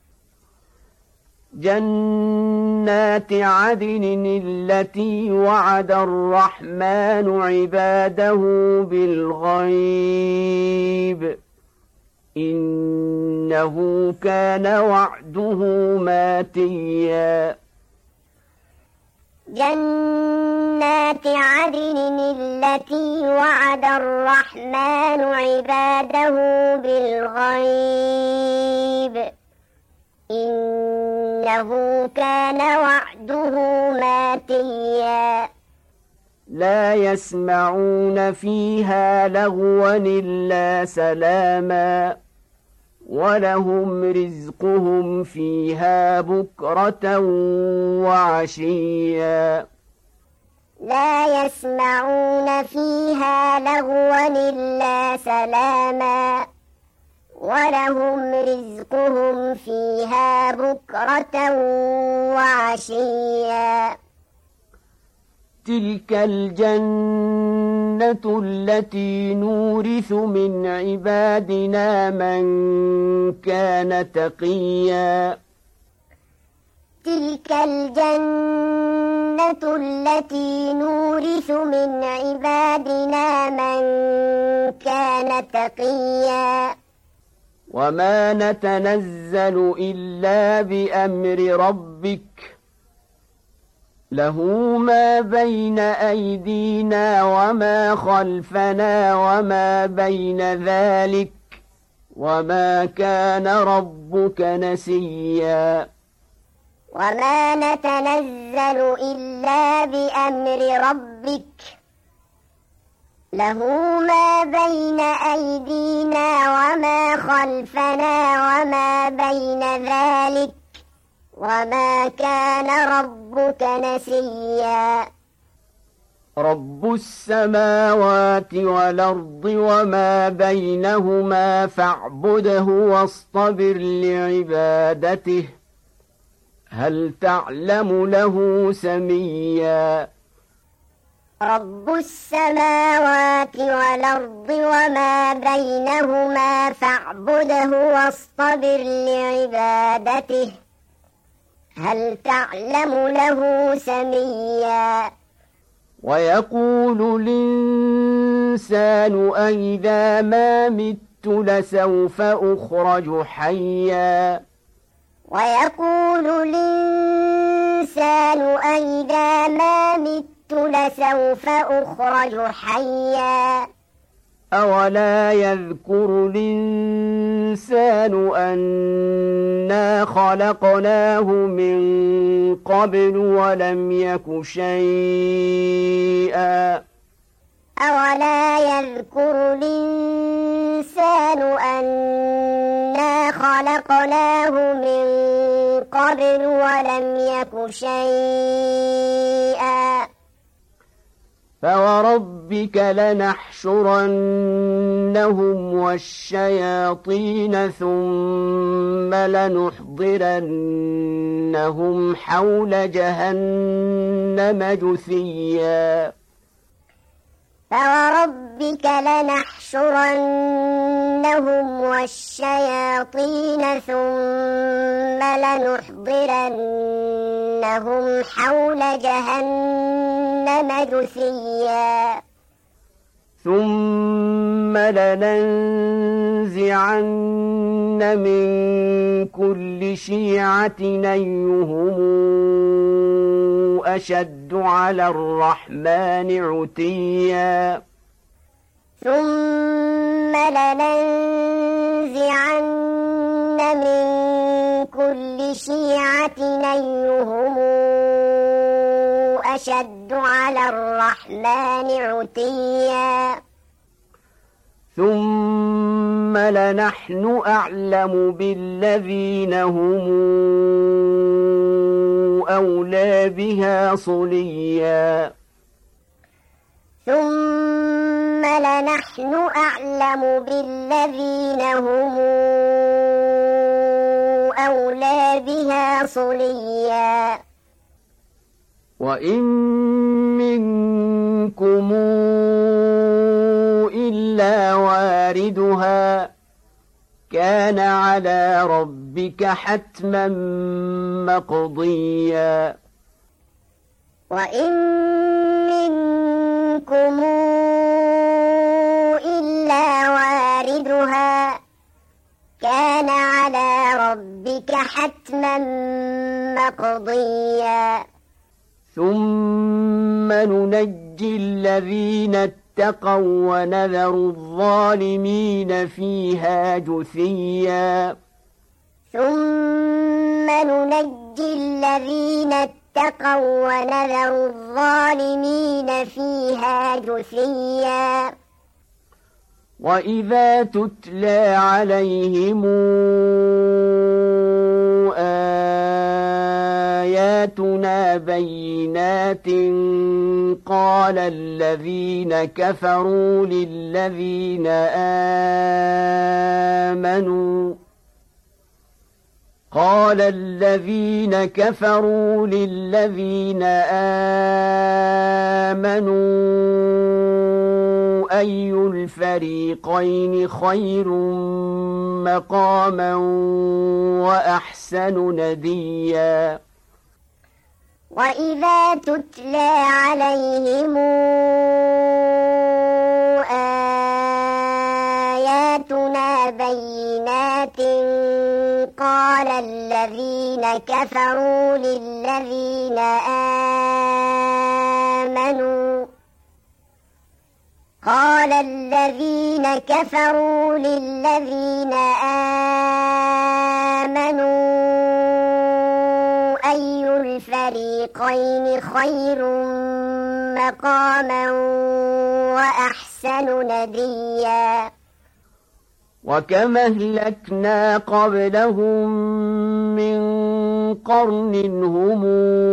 جنات عدن التي وعد الرحمن عباده بالغيب إنه كان وعده ماتيا جنات عدن التي وعد الرحمن عباده بالغيب إنه كان وعده ماتيا لا يسمعون فيها لغوا إلا سلاما ولهم رزقهم فيها بكرة وعشيا لا يسمعون فيها لغوا إلا سلاما ولهم رزقهم فيها بكرة وعشيا تلك الجنة التي نورث من عبادنا من كان تقيا تلك الجنة التي نورث من عبادنا من كان تقيا وما نتنزل إلا بأمر ربك له ما بين أيدينا وما خلفنا وما بين ذلك وما كان ربك نسيا وما نتنزل إلا بأمر ربك له ما بين أيدينا وما خلفنا وما بين ذلك وما كان ربك نسيا رب السماوات والأرض وما بينهما فاعبده واصطبر لعبادته هل تعلم له سميا رب السماوات والأرض وما بينهما فاعبده واصطبر لعبادته هل تعلم له سميا ويقول الإنسان أئذا ما مت لسوف أخرج حيا ويقول الإنسان أئذا ما مت لسوف أخرج حيا أولا يذكر الإنسان أنا خلقناه من قبل ولم يك شيئا أولا يذكر الإنسان أنا خلقناه من قبل ولم يك شيئا فوربك لنحشرنهم والشياطين ثم لنحضرنهم حول جهنم جثيا فوربك لنحشرنهم والشياطين ثم لنحضرنهم حول جهنم جثيا ثم لننزعن من كل شيعة أيهم أشد على الرحمن عتيا ثم لننزعن من كل شيعة أيهم أشد على الرحمن عتيا ثم لنحن أعلم بالذين هم أولى بها صليا ثم لنحن أعلم بالذين هم أولى بها صليا وإن منكم إلا واردها كان على ربك حتما مقضيا وإن منكم إلا واردها كان على ربك حتما مقضيا ثم ننجي الذين اتقوا ونذر الظالمين فيها جثيا ثم ننجي الذين اتقوا ونذر الظالمين فيها جثيا وإذا تتلى عليهم آياتنا بينات قال الذين كفروا للذين آمنوا قال الذين كفروا للذين آمنوا أي الفريقين خير مقاما وأحسن نديا وإذا تتلى عليهم آياتنا بينات قال الذين كفروا للذين آمنوا قال الذين كفروا للذين آمنوا أي الفريقين خير مقاما وأحسن نديا وكما أهلكنا قبلهم من قرن هم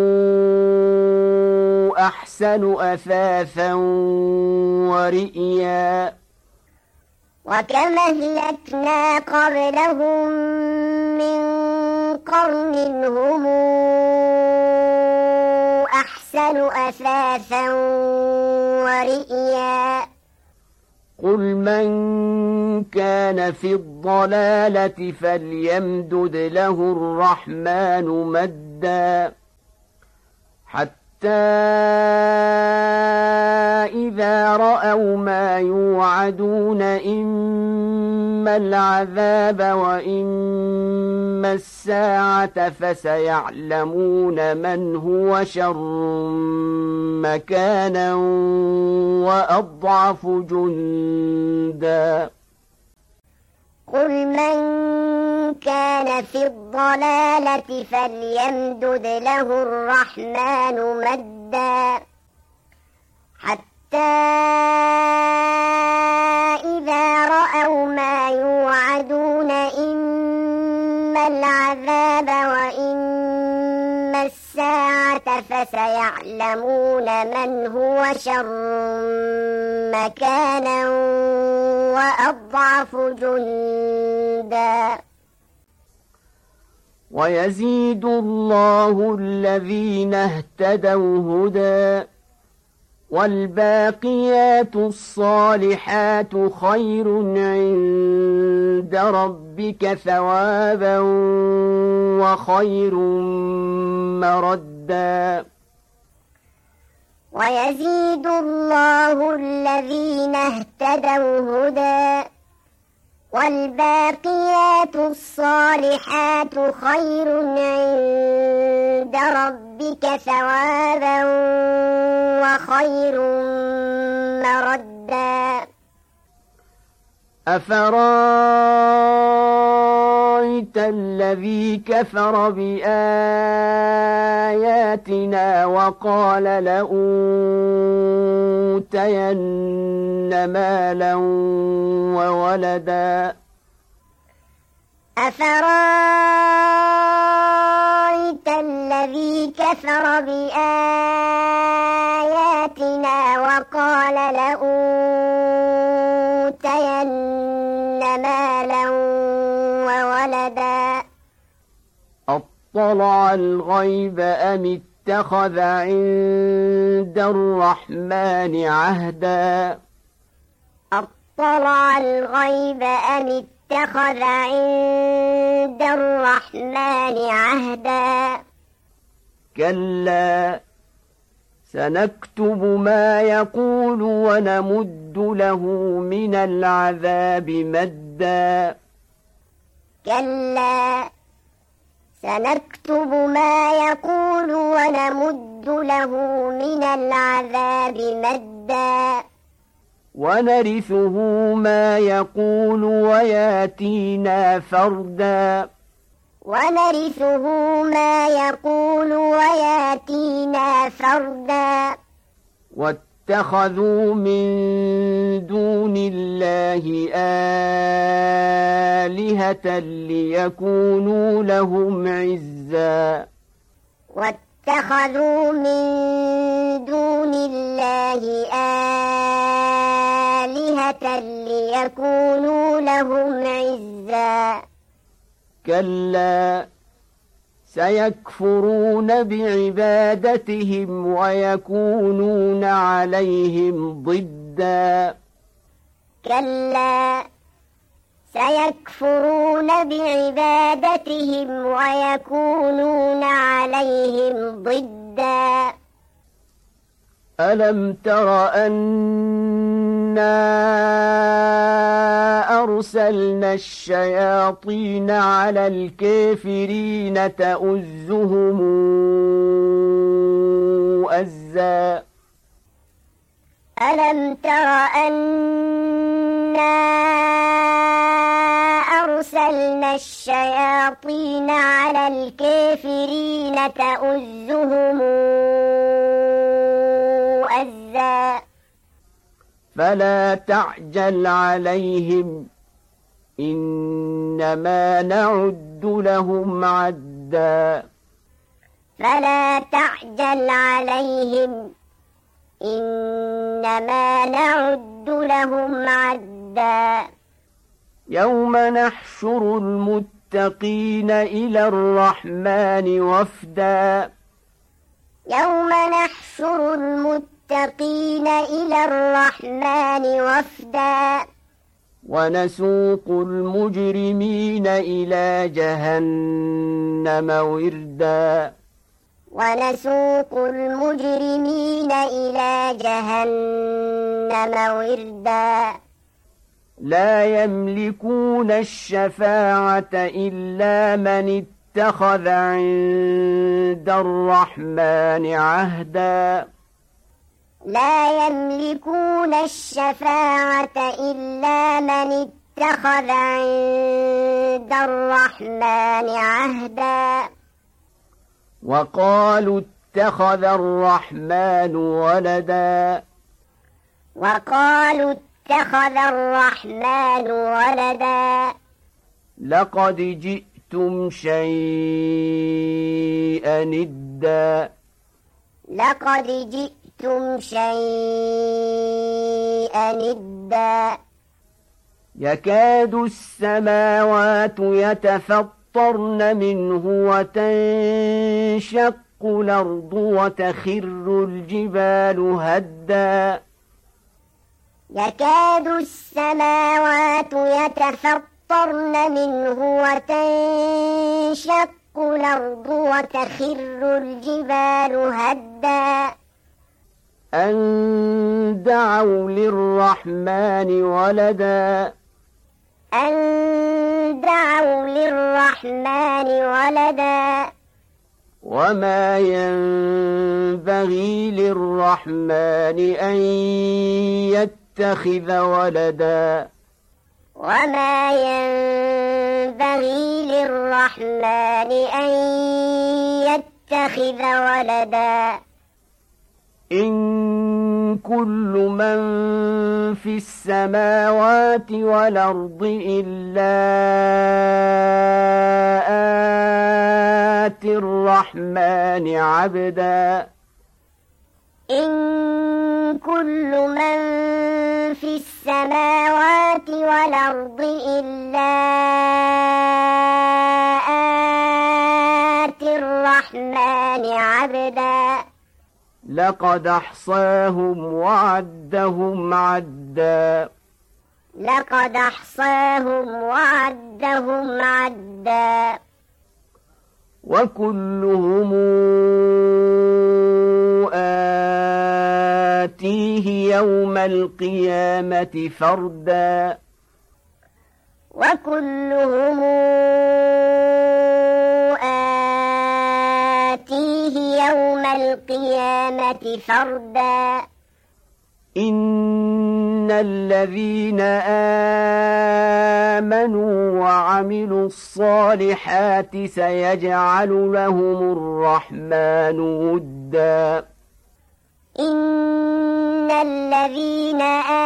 أحسن أثاثا ورئيا وكما أهلكنا قبلهم من قرن هم أحسن أثاثا ورئيا قل من كان في الضلالة فليمدد له الرحمن مدا حتى إذا رأوا ما يوعدون إما العذاب وإما الساعة فسيعلمون من هو شر مكانا وأضعف جندا قل من كان في الضلالة فليمدد له الرحمن مدا حتى إذا رأوا ما يوعدون إما العذاب وإما الساعة فسيعلمون من هو شر مكانا وأضعف جندا ويزيد الله الذين اهتدوا هدى والباقيات الصالحات خير عند ربك ثوابا وخير مردا ويزيد الله الذين اهتدوا هدى والباقيات الصالحات خير عند ربك ثوابا وخير مردا أفرأيتم أفرأيت الذي كفر بآياتنا وقال لأوتين مالا وولدا أفرأيت الذي كفر بآياتنا وقال لأوتين مالا وولدا أطلع الغيب أم اتخذ عند الرحمن عهدا أطلع الغيب أم اتخذ عند الرحمن عهدا كلا سنكتب ما يقول ونمد له من العذاب مدا كلا سنكتب ما يقول ونمد له من العذاب مدا ونرثه ما يقول وياتينا فردا ونرثه ما يقول وياتينا فردا واتخذوا من دون الله آلهة ليكونوا لهم عزا واتخذوا من دون الله آلهة ليكونوا لهم عزا كلا سيكفرون بعبادتهم ويكونون عليهم ضدا كلا سيكفرون بعبادتهم ويكونون عليهم ضدا ألم تر أنا أرسلنا الشياطين على الكافرين تؤزهم أزا ألم تر أنا أرسلنا الشياطين على الكافرين تؤزهم أزا فلا تعجل عليهم إنما نعد لهم عدا فلا تعجل عليهم إنما نعد لهم عدا يوم نحشر المتقين إلى الرحمن وفدا يوم نحشر المتقين إلى الرحمن وفدا ونسوق المجرمين إلى جهنم وردا ونسوق المجرمين إلى جهنم وردا لا يملكون الشفاعة إلا من اتخذ عند الرحمن عهدا لا يملكون الشفاعة إلا من اتخذ عند الرحمن عهدا وقالوا اتخذ الرحمن ولدا وقالوا اتخذ الرحمن ولدا لقد جئتم شيئا إدا لقد جئتم شيئا إدا يكاد السماوات يتفطرن منه وتنشق الأرض وتخر الجبال هدا يكاد السماوات يتفطرن منه وتنشق الأرض وتخر الجبال هدا أن دعوا للرحمن ولدا أن دعوا للرحمن ولدا وما ينبغي للرحمن أن يتخذ ولدا وما ينبغي للرحمن أن يتخذ ولدا إن كل من في السماوات والأرض إلا آتي الرحمن عبدا إن كل من في السماوات والأرض إلا آتي الرحمن عبدا لقد أحصاهم وعدهم عدا لقد أحصاهم وعدهم عدا وكلهم آتيه يوم القيامة فردا وكلهم آتيه يوم القيامة فردا إن الذين آمنوا وعملوا الصالحات سيجعل لهم الرحمن ودا إن الذين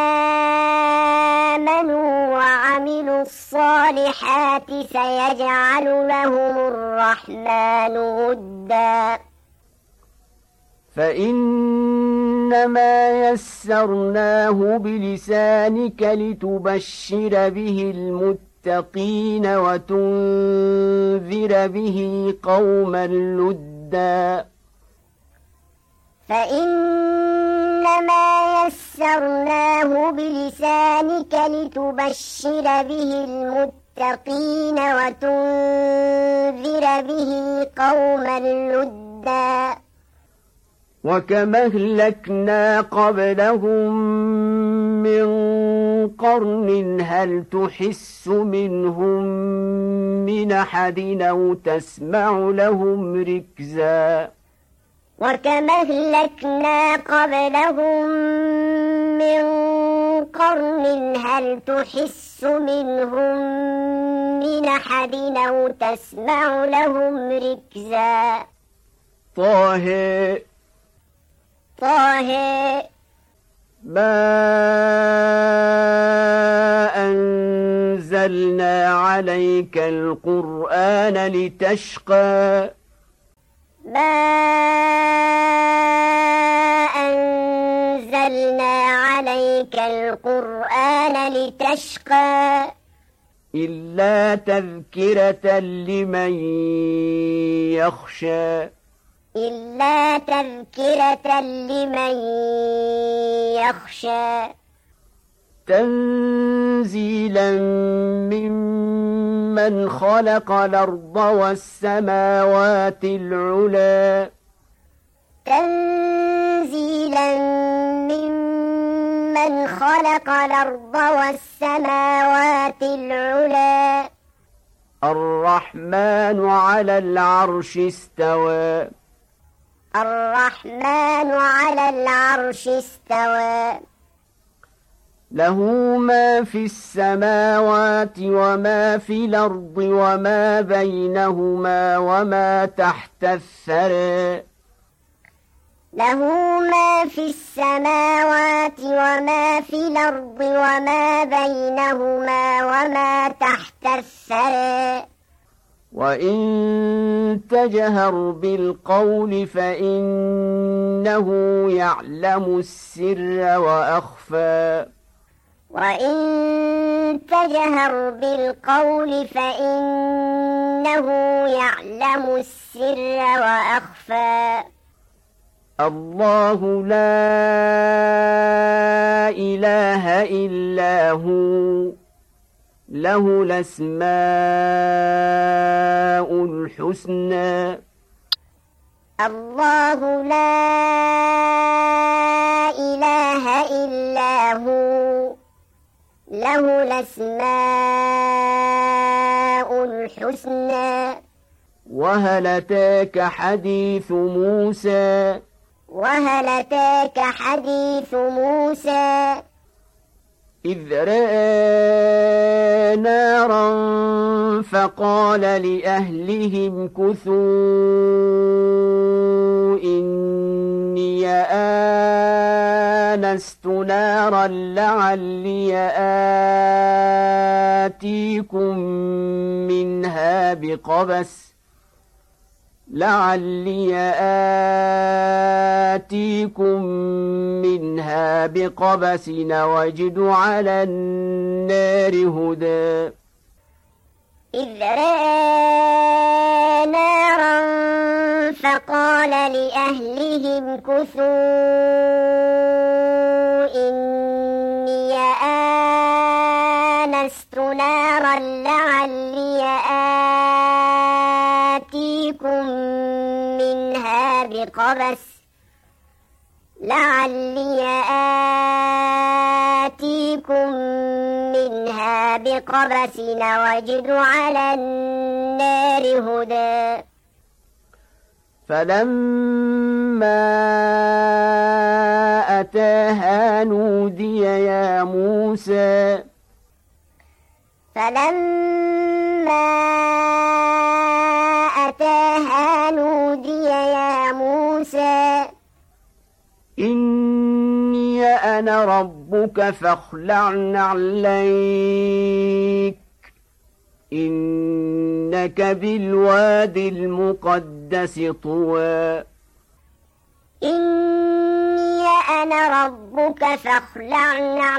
آمنوا وعملوا الصالحات سيجعل لهم الرحمن ودا فإنما يسرناه بلسانك لتبشر به المتقين وتنذر به قوما لدا فإنما يسرناه بلسانك لتبشر به المتقين وتنذر به قوما لدا وكما أهلكنا قبلهم من قرن هل تحس منهم من أحد أو تسمع لهم ركزا وكما أهلكنا قبلهم من قرن هل تحس منهم من أحد أو تسمع لهم ركزا طه طه ما أنزلنا عليك القرآن لتشقى ما أنزلنا عليك القرآن لتشقى إلا تذكرة لمن يخشى إلا تذكرة لمن يخشى تنزيلا ممن خلق الأرض والسماوات العلى تنزيلا ممن خلق الأرض والسماوات العلى الرحمن على العرش استوى الرحمن على العرش استوى له ما في السماوات وما في الأرض وما بينهما وما تحت الثرى له ما في السماوات وما في الأرض وما بينهما وما تحت الثرى وإن تجهر بالقول فإنه يعلم السر وأخفى وإن تجهر بالقول فإنه يعلم السر وأخفى الله لا إله إلا هو له الأسماء الحسنى الله لا إله إلا هو له الأسماء الحسنى وهل أتاك حديث موسى وهل أتاك حديث موسى إذ رأى نارا فقال لأهلهم كثوا إني آنست نارا لعلي آتيكم منها بقبس لعلي آتيكم منها بقبس وجد على النار هدى إذ رأى نارا فقال لأهلهم كثوا إني آنست نارا لعلي آتيكم منها بقبس لعلي آتيكم منها بقبس وجد على النار هدى فلما أتاها نودي يا موسى فلما أتاها نودي يا موسى إني أنا ربك فاخلع نعليك إنك بالوادي المقدس طوى إني أنا ربك فاخلع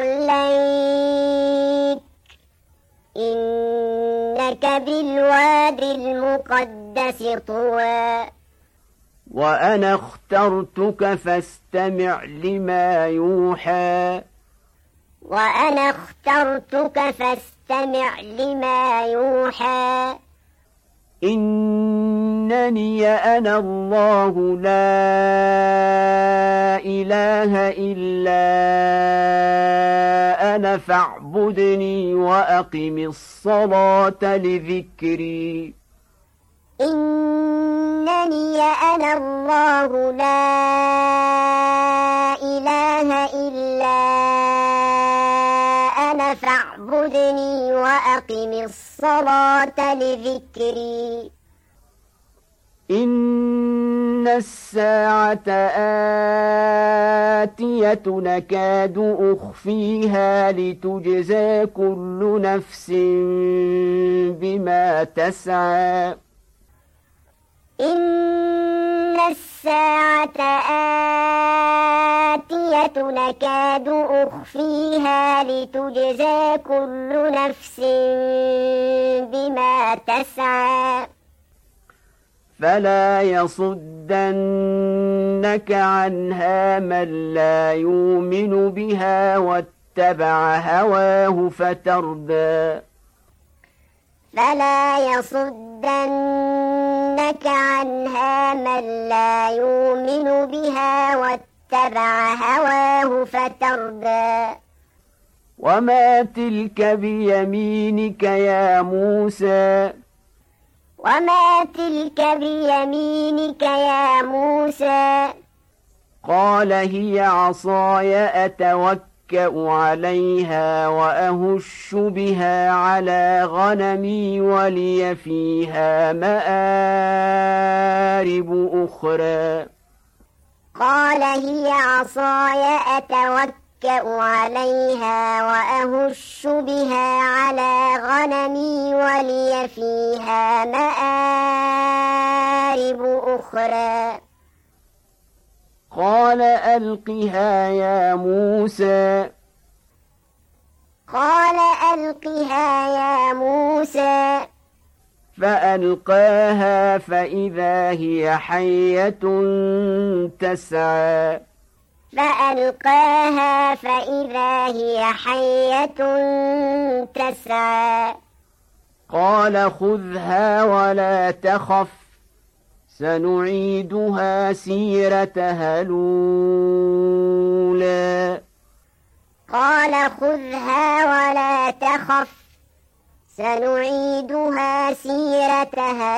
نعليك إنك بالوادي المقدس طوى وأنا اخترتك فاستمع لما يوحى وأنا اخترتك فاستمع لما يوحى إنني أنا الله لا إله إلا أنا فاعبدني وأقم الصلاة لذكري إنني أنا الله لا إله إلا أنا فاعبدني وأقم الصلاة لذكري إن الساعة آتية نكاد أخفيها لتجزى كل نفس بما تسعى إن الساعة آتية نكاد أخفيها لتجزى كل نفس بما تسعى فلا يصدنك عنها من لا يؤمن بها واتبع هواه فتردى فلا يصدنك عنها من لا يؤمن بها واتبع هواه فتردى وما تلك بيمينك يا موسى وما تلك بيمينك يا موسى قال هي عصاي أتوكأ عليها وأهش بها على غنمي ولي فيها مآرب أخرى قال هي عصاي أتوكأ عليها وأهش بها على غنمي ولي فيها مآرب أخرى قال ألقها يا موسى قال ألقها يا موسى فألقاها فإذا هي حية تسعى فألقاها فإذا هي حية تسعى قال خذها ولا تخف سنعيدها سيرتها الأولى قال خذها ولا تخف سنعيدها سيرتها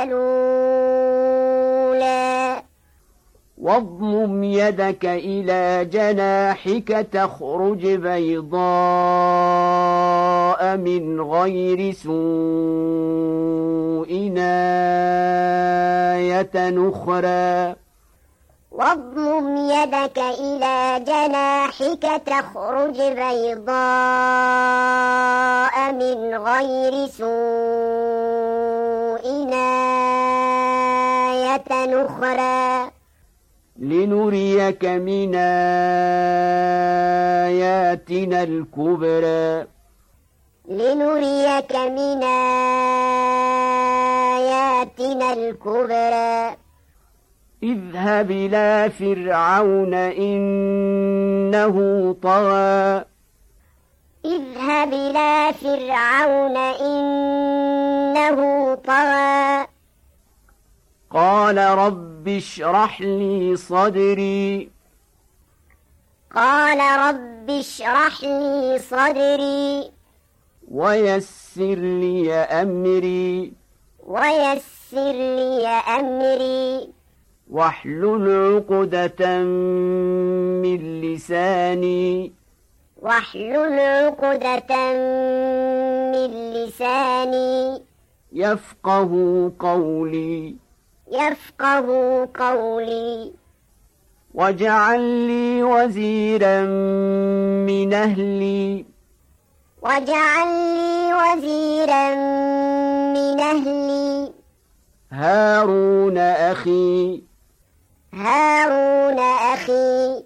الأولى واضمم يدك إلى جناحك تخرج بيضاء من غير سوء آية أخرى واضمم يدك إلى جناحك تخرج بيضاء من غير سوء آية أخرى لنريك من آياتنا الكبرى لنريك من آياتنا الكبرى اذهب إلى فرعون إنه طغى اذهب إلى فرعون إنه طغى قال رب اشرح لي صدري قال رب اشرح لي صدري ويسر لي أمري ويسر لي أمري واحلل عقدة من لساني واحلل عقدة من لساني يفقه قولي يفقه قولي واجعل لي وزيرا من أهلي واجعل لي وزيرا من أهلي هارون أخي هارون أخي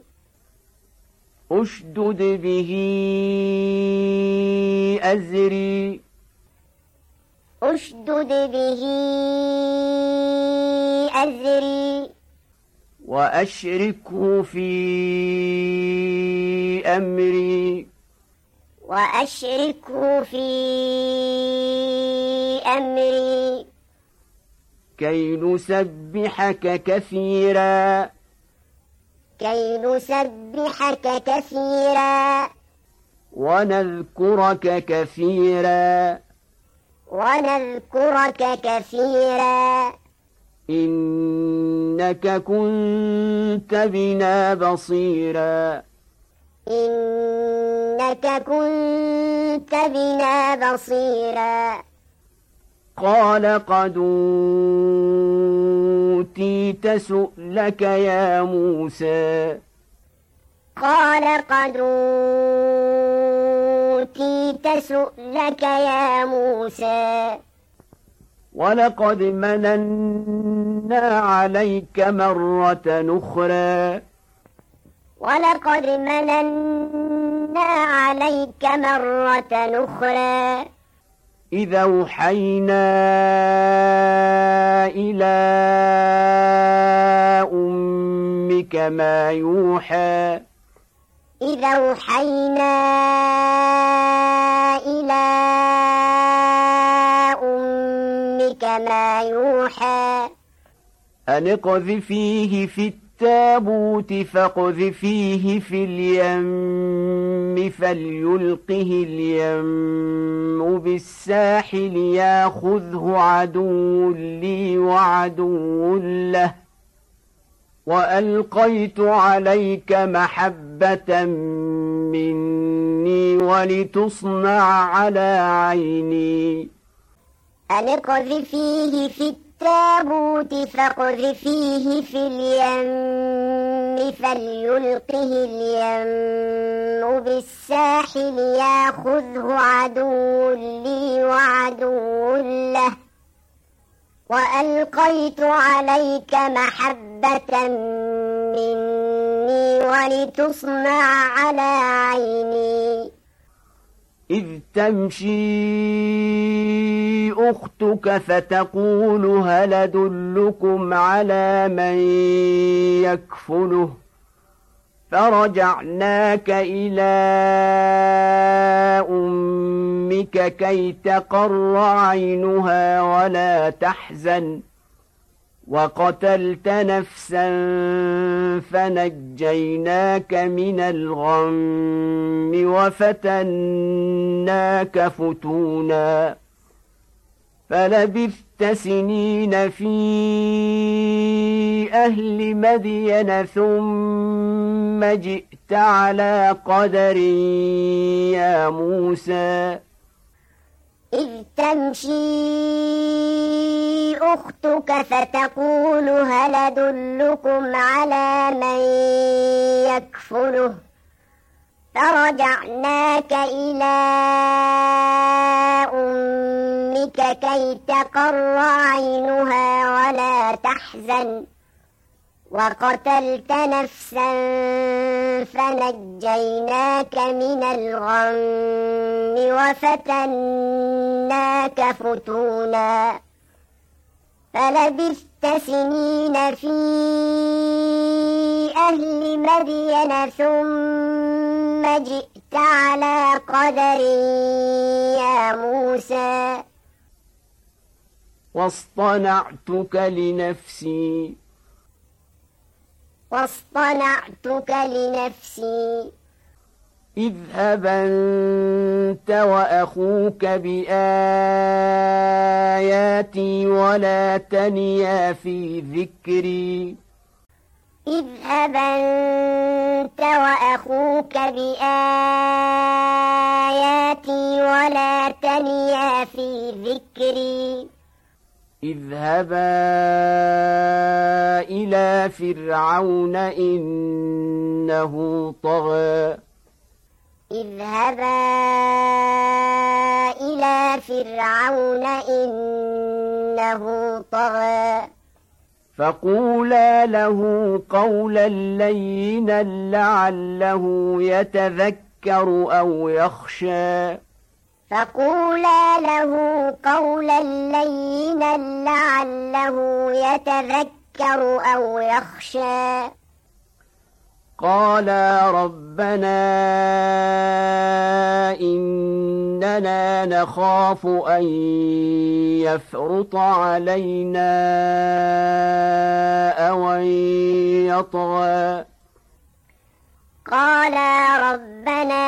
أشدد به أزري أشدد به أزري وأشركه في أمري وأشركه في أمري كي نسبحك كثيرا كي نسبحك كثيرا ونذكرك كثيرا ونذكرك كثيرا إنك كنت بنا بصيرا إنك كنت بنا بصيرا قال قد أوتيت سؤلك يا موسى قال قد أوتيت سؤلك يا موسى ولقد مننا عليك مرة أخرى ولقد مننا عليك مرة أخرى إذا أوحينا إلى أمك ما يوحى إذا أوحينا إلى أمك ما يوحى أن اقذفيه في التابوت فاقذفيه في اليم فليلقه اليم بالساحل ياخذه عدو لي وعدو له وألقيت عليك محبة مني ولتصنع على عيني أن اقذفيه في التابوت فاقذفيه في اليم فليلقه اليم بالساحل ياخذه عدو لي وعدو له وألقيت عليك محبة مني ولتصنع على عيني إذ تمشي أختك فتقول هل أدلكم على من يكفله فرجعناك إلى أمك كي تقر عينها ولا تحزن وقتلت نفسا فنجيناك من الغم وفتناك فتونا فلبثت سنين في أهل مدين ثم جئت على قدر يا موسى إذ تمشي أختك فتقول هل أدلكم على من يكفله فرجعناك إلى أمك كي تقر عينها ولا تحزن وقتلت نفسا فنجيناك من الغم وفتناك فتونا فلبثت سنين في أهل مدين ثم جئت على قدر يا موسى واصطنعتك لنفسي واصطنعتك لنفسي اذهب أنت وأخوك بآياتي ولا تنيا في ذكري اذهب أنت وأخوك بآياتي ولا تنيا في ذكري اذهبا إلى فرعون إنه طغى اذهبا إلى فرعون إنه طغى فقولا له قولا لينا لعله يتذكر أو يخشى فقولا له قولا لينا لعله يتذكر أو يخشى قالا ربنا إننا نخاف أن يفرط علينا أو أن يطغى قالا ربنا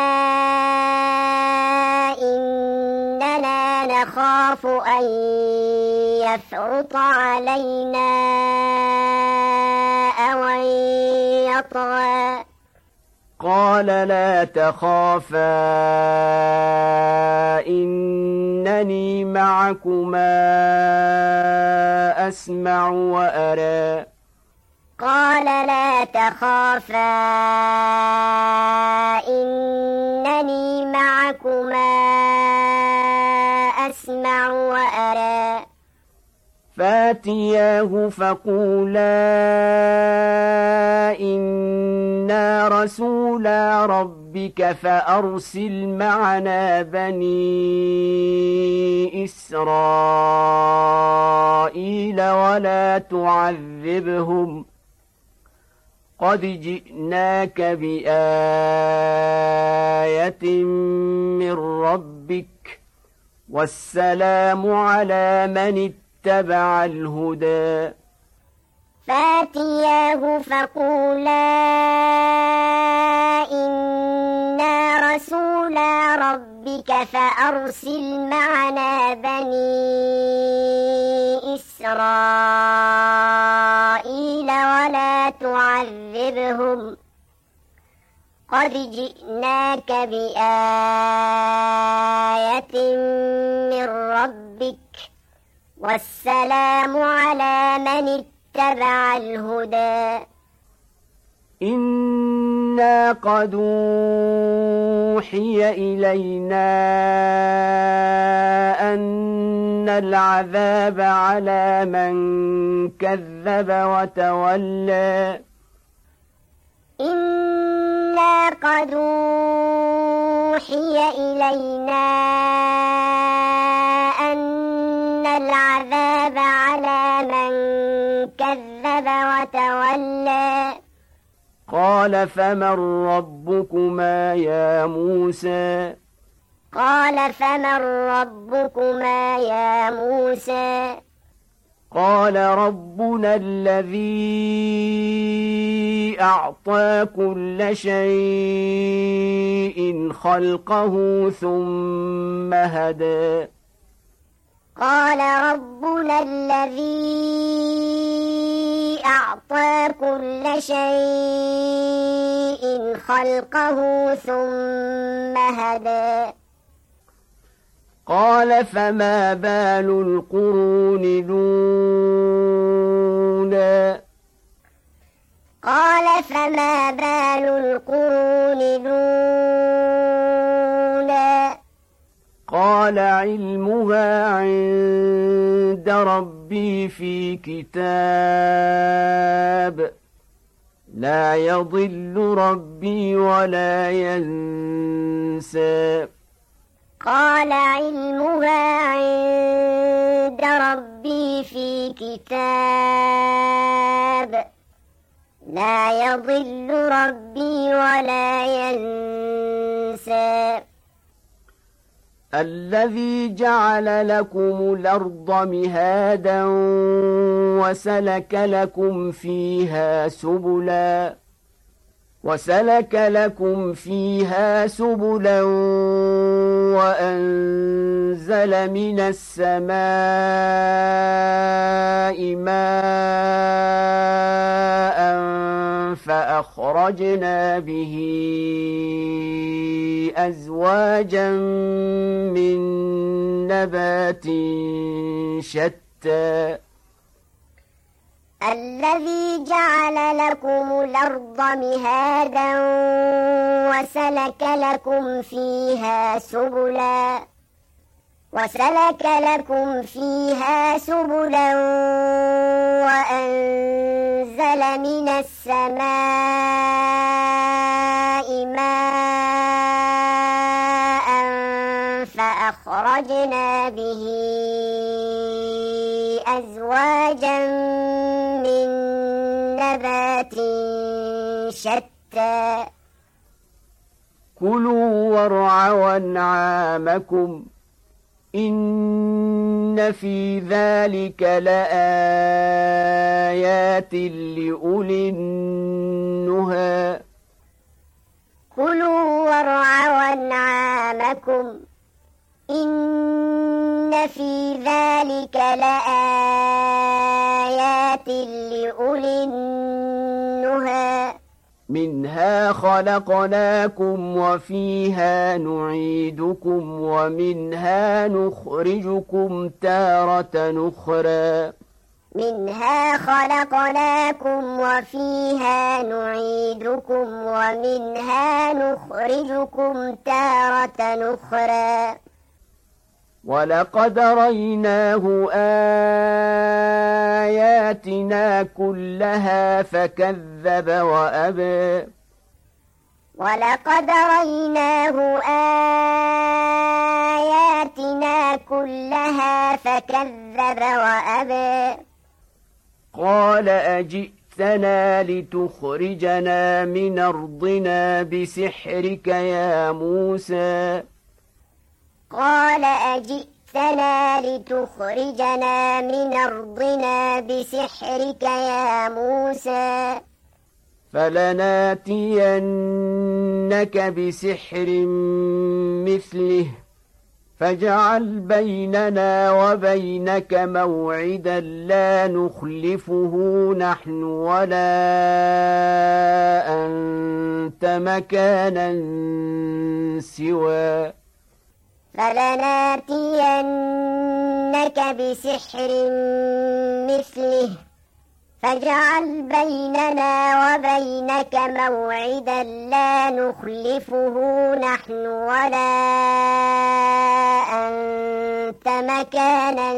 إننا نخاف أن يفرط علينا أو أن يطغى قال لا تخافا إنني معكما أسمع وأرى قال لا تخافا إنني معكما أسمع وأرى فاتياه فقولا إنا رسولا ربك فأرسل معنا بني إسرائيل ولا تعذبهم قد جئناك بآية من ربك والسلام على من اتبع الهدى فاتياه فقولا إنا رسولا ربك فأرسل معنا بني إسرائيل ولا تعذبهم قد جئناك بآية من ربك والسلام على من اتبع الهدى إنا قد أوحي إلينا أن العذاب على من كذب وتولى إنا قد أوحي إلينا أن العذاب على من كذب وتولى قال فمن ربكما يا موسى قال فمن ربكما يا موسى قال ربنا الذي أعطى كل شيء خلقه ثم هدى قال ربنا الذي أعطى كل شيء خلقه ثم هدى قال فما بال القرون الأولى قال فما بال القرون الأولى قال علمها عند ربي في كتاب لا يضل ربي ولا ينسى قال علمها عند ربي في كتاب لا يضل ربي ولا ينسى الذي جعل لكم الأرض مهادا وسلك لكم فيها سبلا وسلك لكم فيها سبلا وأنزل من السماء ماء فأخرجنا به أزواجا من نبات شتى الذي جعل لكم الأرض مهادا وسلك لكم فيها سبلا وسلك لكم فيها سبلا وأنزل من السماء ماء فأخرجنا به أزواجا من نبات شتى كلوا وارعوا أنعامكم إن في ذلك لآيات لأولي النهى كلوا وارعوا أنعامكم إن في ذلك لآيات لأولي النهى منها خلقناكم وفيها نعيدكم ومنها نخرجكم تارة أخرى منها خلقناكم وفيها نعيدكم ومنها نخرجكم تارة أخرى ولقد ريناه آياتنا كلها فكذب وأبى ولقد ريناه آياتنا كلها فكذب وأبى قال أجئتنا لتخرجنا من أرضنا بسحرك يا موسى قال أجئتنا لتخرجنا من أرضنا بسحرك يا موسى فلناتينك بسحر مثله فاجعل بيننا وبينك موعدا لا نخلفه نحن ولا أنت مكانا سوى فلناتينك بسحر مثله فاجعل بيننا وبينك موعدا لا نخلفه نحن ولا أنت مكانا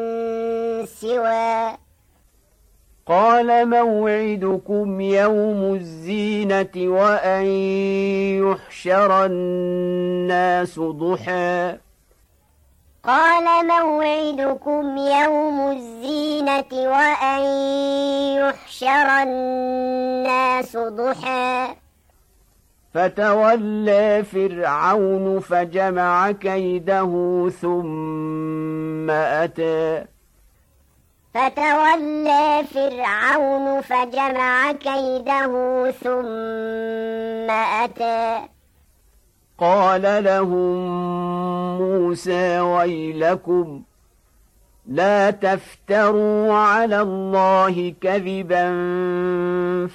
سوى قال موعدكم يوم الزينة وأن يحشر الناس ضحى قال موعدكم يوم الزينة وأن يحشر الناس ضحى فتولى فرعون فجمع كيده ثم أتى فتولى فرعون فجمع كيده ثم أتى قال لهم موسى ويلكم لا تفتروا على الله كذبا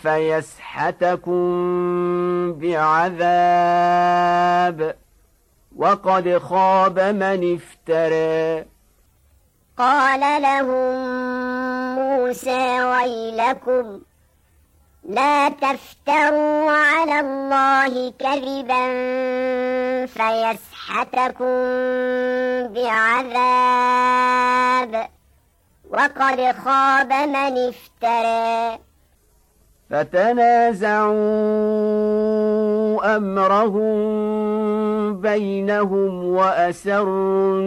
فيسحتكم بعذاب وقد خاب من افترى قال لهم موسى ويلكم لا تفتروا على الله كذبا فيسحتكم بعذاب وقد خاب من افترى فتنازعوا أمرهم بينهم وأسروا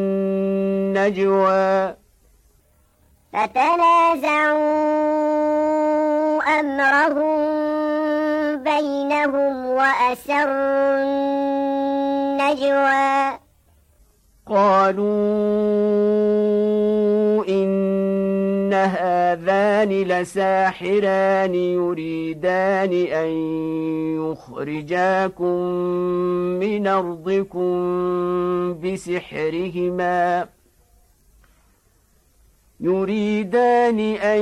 النجوى فتنازعوا أمرهم بينهم وأسروا النجوى قالوا إن هذان لساحران يريدان أن يخرجاكم من أرضكم بسحرهما يريدان أن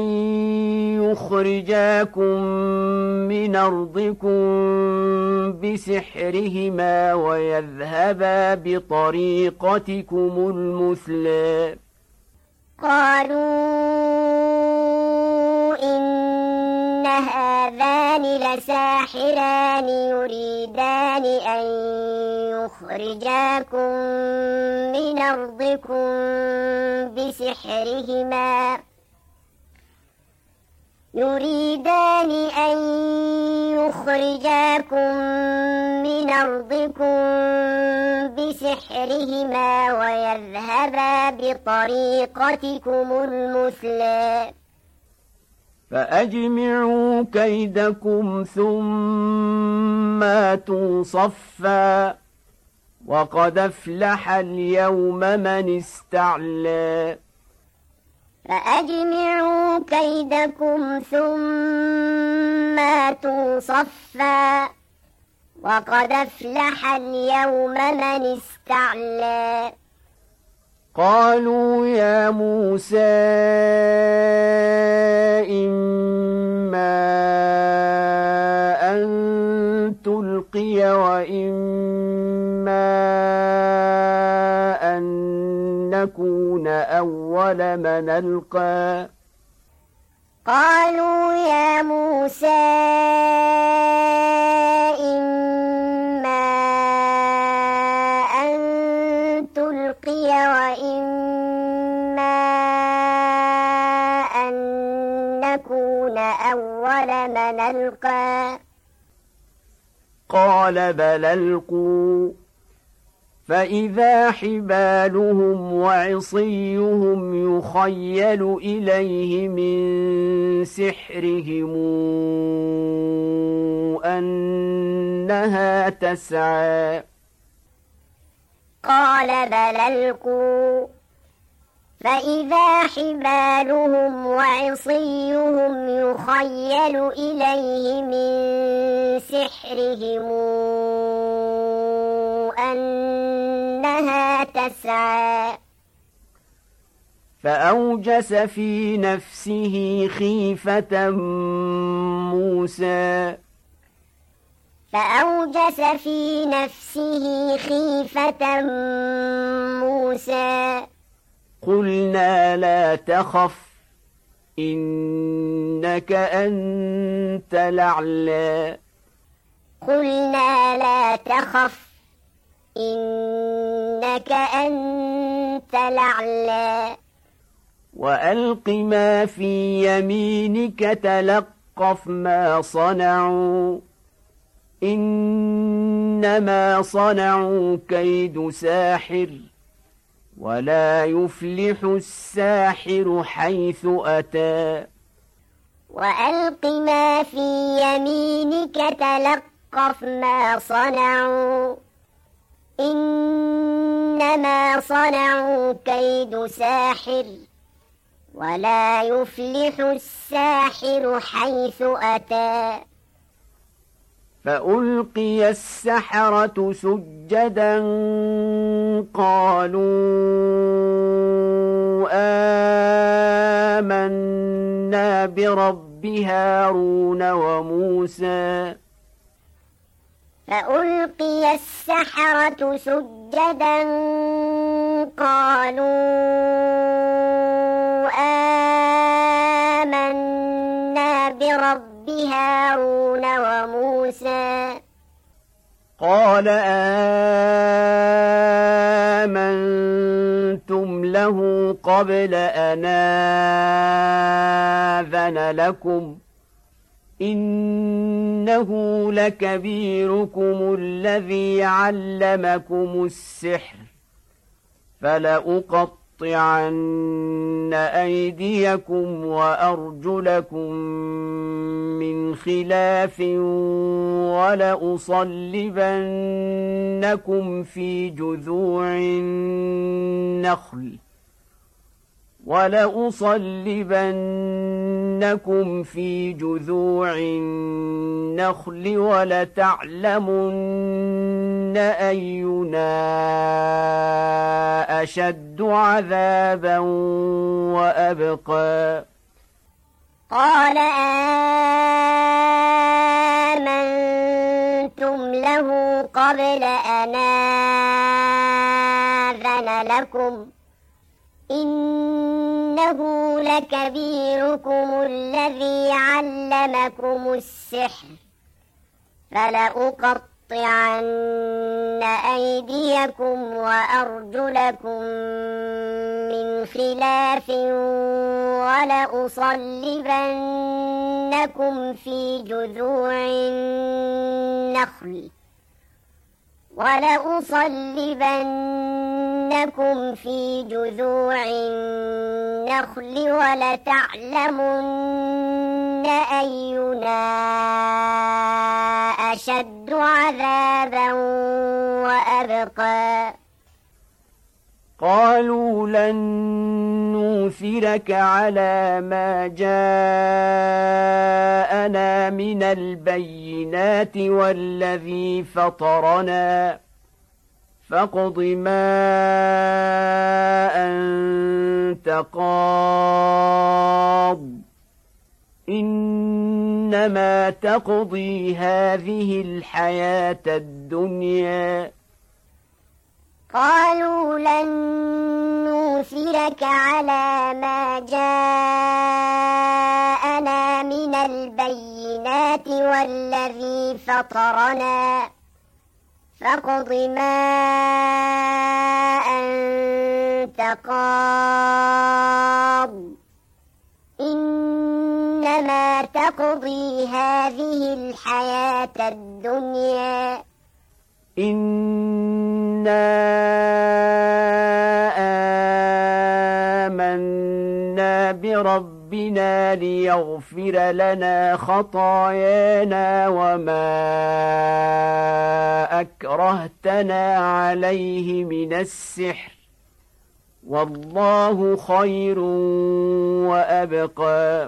يخرجاكم من أرضكم بسحرهما ويذهبا بطريقتكم المثلى قالوا إن هذان لساحران يريدان أن يخرجاكم من أرضكم بسحرهما يريدان أن يخرجاكم من أرضكم بسحرهما ويذهبا بطريقتكم المثلى فأجمعوا كيدكم ثم آتوا صفا وقد أفلح اليوم من استعلى فأجمعوا كيدكم ثم آتوا صفا وقد أفلح اليوم من استعلى قالوا يا موسى إما أن تلقي وإما أن نكون أول من ألقى قالوا يا موسى إما أن تلقي وإما أن نكون أول من ألقى قال بل ألقوا فإذا حبالهم وعصيهم يخيل إليه من سحرهم أنها تسعى قال بل ألقوا فإذا حبالهم وعصيهم يخيل إليه من سحرهم أنها تسعى فأوجس في نفسه خيفة موسى فأوجس في نفسه خيفة موسى قلنا لا تخف إنك أنت الأعلى قلنا لا تخف إنك أنت الأعلى وألق ما في يمينك تلقف ما صنعوا إنما صنعوا كيد ساحر ولا يفلح الساحر حيث أتى وألق ما في يمينك تلقف ما صنعوا إنما صنعوا كيد ساحر ولا يفلح الساحر حيث أتى فألقي السحرة سجدا قالوا آمنا برب هارون وموسى فألقي السحرة سجدا قالوا آمنا برب هارون وموسى قال آمنتم له قبل أن آذن لكم إنه لكبيركم الذي علمكم السحر فلأقطعن أيديكم وأرجلكم من خلاف ولأصلبنكم في جذوع النخل ولأصلبنكم في جذوع النخل ولتعلمن أينا أشد عذابا وأبقى قال آمنتم له قبل أن آذن لكم إنه لكبيركم الذي علمكم السحر فلأقطعن أيديكم وأرجلكم من خلاف ولأصلبنكم في جذوع النخل ولأصلبنكم في جذوع النخل ولتعلمن أينا أشد عذابا وأبقى قالوا لن نؤثرك على ما جاءنا من البينات والذي فطرنا فاقض ما أنت قاض إنما تقضي هذه الحياة الدنيا قالوا لن نؤثرك على ما جاءنا من البينات والذي فطرنا فاقض ما أنت قاض إنما تقضي هذه الحياة الدنيا إنا آمنا بربنا ليغفر لنا خطايانا وما أكرهتنا عليه من السحر والله خير وأبقى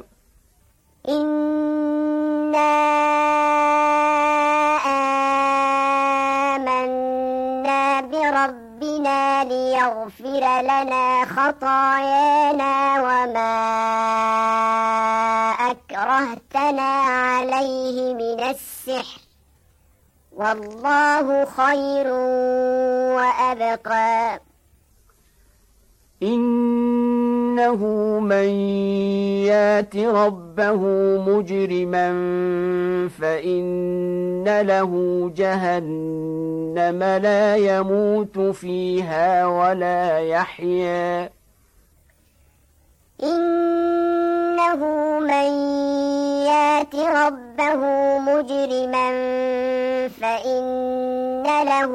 إنا آمنا بربنا ليغفر لنا خطايانا وما أكرهتنا عليه من السحر والله خير وأبقى إنه من يات ربه مجرما فإن له جهنم لا يموت فيها ولا يحيا إنه من يات ربه مجرما فإن له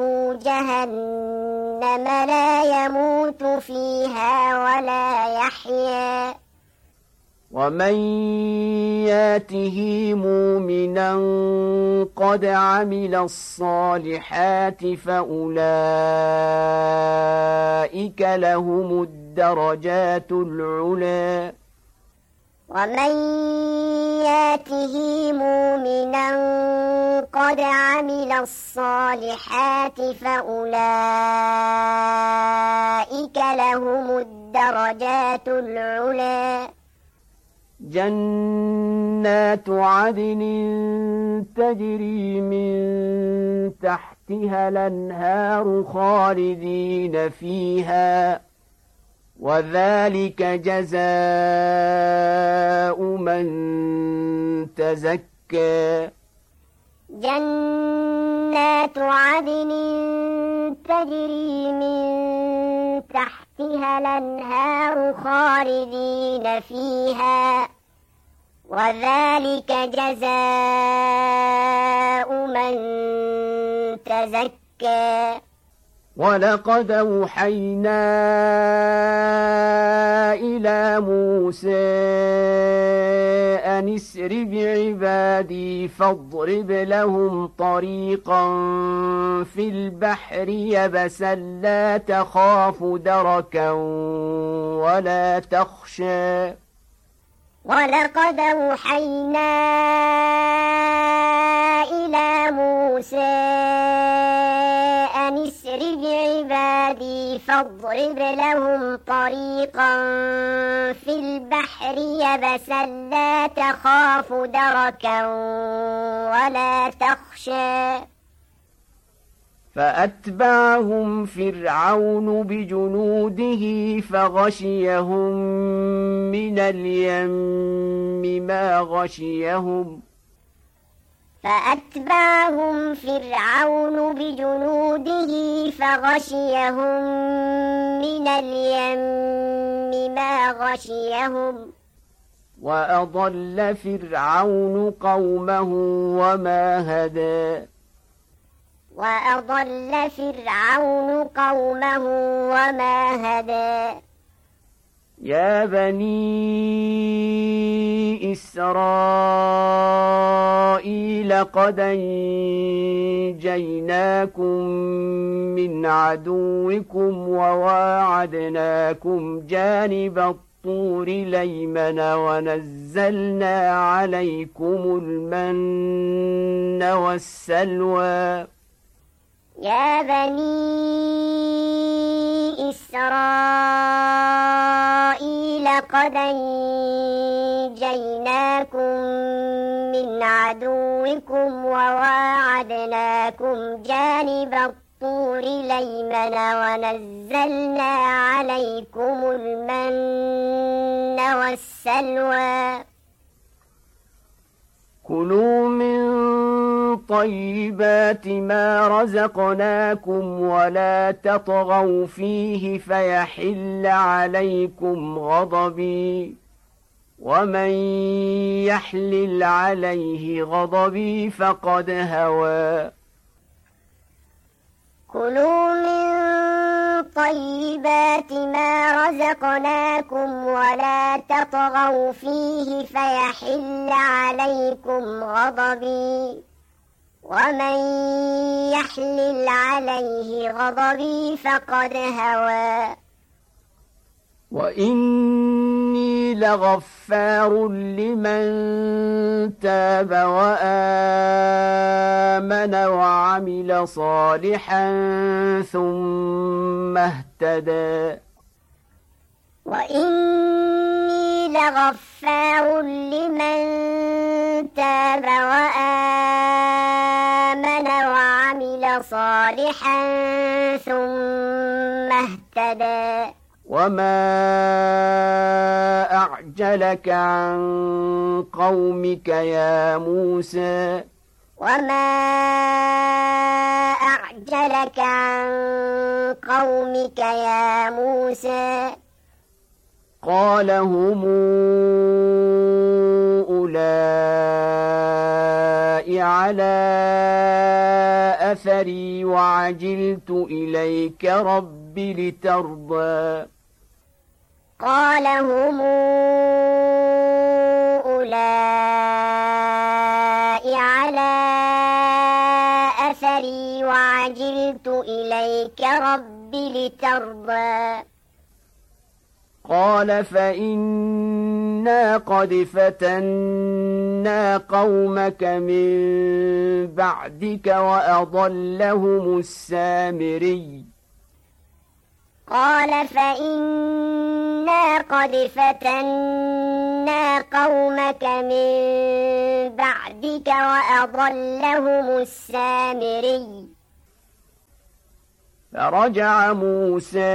جهنم لا يموت فيها ولا يحيا ومن ياته مؤمنا قد عمل الصالحات فأولئك لهم الدرجات العلى ومن ياته مؤمنا قد عمل الصالحات فأولئك لهم الدرجات العلى جنات عدن تجري من تحتها الأنهار خالدين فيها وذلك جزاء من تزكى جنات عدن تجري من تحتها الأنهار خالدين فيها وذلك جزاء من تزكى ولقد أوحينا إلى موسى أن اسر بعبادي فاضرب لهم طريقا في البحر يبسا لا تخاف دركا ولا تخشى ولقد أوحينا إلى موسى أن اسر بعبادي فاضرب لهم طريقا في البحر يبسا لا تخاف دركا ولا تخشى فأتبعهم فرعون بجنوده فغشيهم من اليم ما غشيهم فأتبعهم فرعون بجنوده فغشيهم من اليم ما غشيهم وأضل فرعون قومه وما هدى وأضل فرعون قومه وما هدى يا بني إسرائيل قد أنجيناكم من عدوكم وواعدناكم جانب الطور الأيمن ونزلنا عليكم المن والسلوى يا بني إسرائيل قد أنجيناكم من عدوكم وواعدناكم جانب الطور الأيمن ونزلنا عليكم المن والسلوى كلوا من طيبات ما رزقناكم ولا تطغوا فيه فيحل عليكم غضبي ومن يحلل عليه غضبي فقد هوى كلوا من طيبات ما رزقناكم ولا تطغوا فيه فيحل عليكم غضبي ومن يحلل عليه غضبي فقد هوى وإني لغفار لمن تاب وآمن وعمل صالحا ثم اهتدى وإني لغفار لمن تاب وآمن وعمل صالحا ثم اهتدى وما أعجلك عن قومك يا موسى وما أعجلك عن قومك يا موسى قال هم أولئك على أثري وعجلت إليك رب لترضى قال هم أولئك على أثري وعجلت إليك رب لترضى قال فإنا قد فتنا قومك من بعدك وأضلهم السامري قال فإنا إنا قد فتنا قومك من بعدك وأضلهم السامري فرجع موسى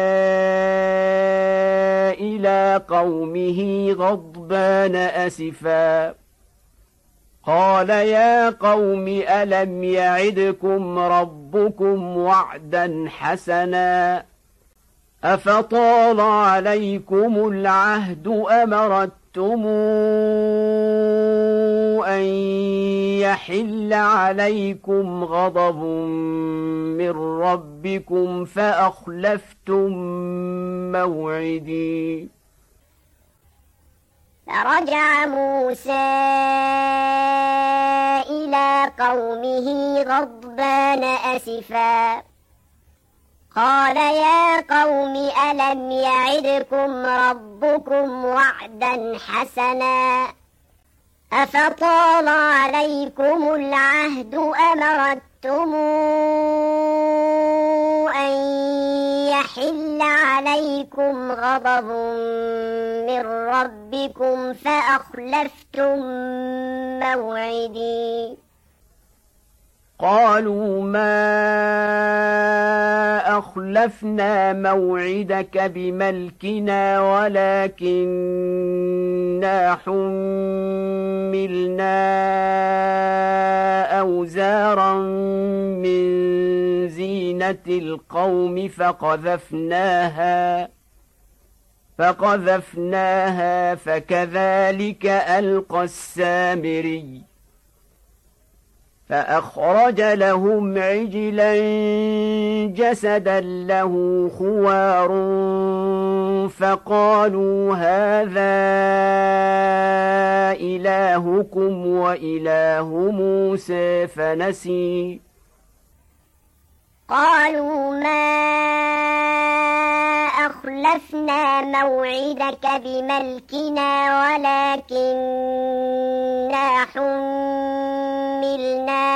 إلى قومه غضبان أسفا قال يا قوم ألم يعدكم ربكم وعدا حسنا أفطال عليكم العهد أم أردتم أن يحل عليكم غضب من ربكم فأخلفتم موعدي فرجع موسى إلى قومه غضبان أسفا قال يا قوم ألم يعدكم ربكم وعدا حسنا أفطال عليكم العهد أم أردتم أن يحل عليكم غضب من ربكم فأخلفتم موعدي قالوا ما أخلفنا موعدك بملكنا ولكننا حملنا أوزارا من زينة القوم فقذفناها فقذفناها فكذلك ألقى السامري فأخرج لهم عجلا جسدا له خوار فقالوا هذا إلهكم وإله موسى فنسي قالوا ما أخلفنا موعدك بملكنا ولكننا حملنا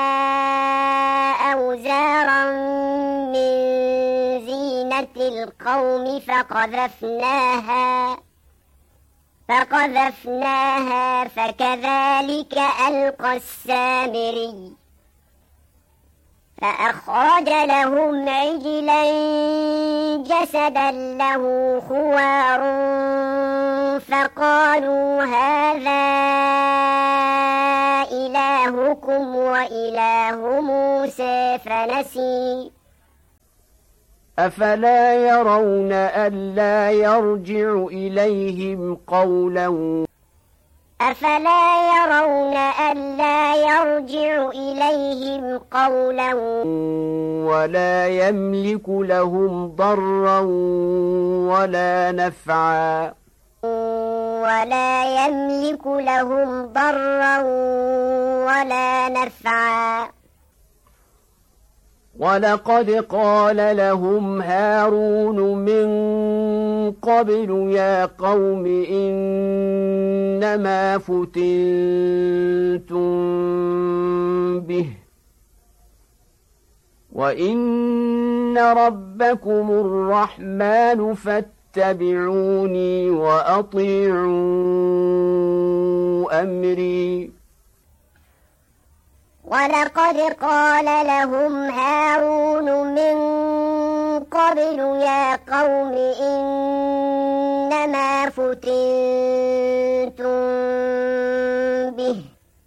أوزارا من زينة القوم فقذفناها فقذفناها فكذلك ألقى السامري فأخرج لهم عجلا جسدا له خوار فقالوا هذا إلهكم وإله موسى فنسي أفلا يرون ألا يرجع إليهم قولا أفلا يرون ألا يرجع إليهم قولا ولا يملك لهم ضرا ولا نفعا ولا يملك لهم ضرا ولا نفعا ولقد قال لهم هارون من قبل يا قوم إنما فتنتم به وإن ربكم الرحمن فاتبعوني وأطيعوا أمري ولقد قال لهم هارون من قبل يا قوم إنما فتنتم به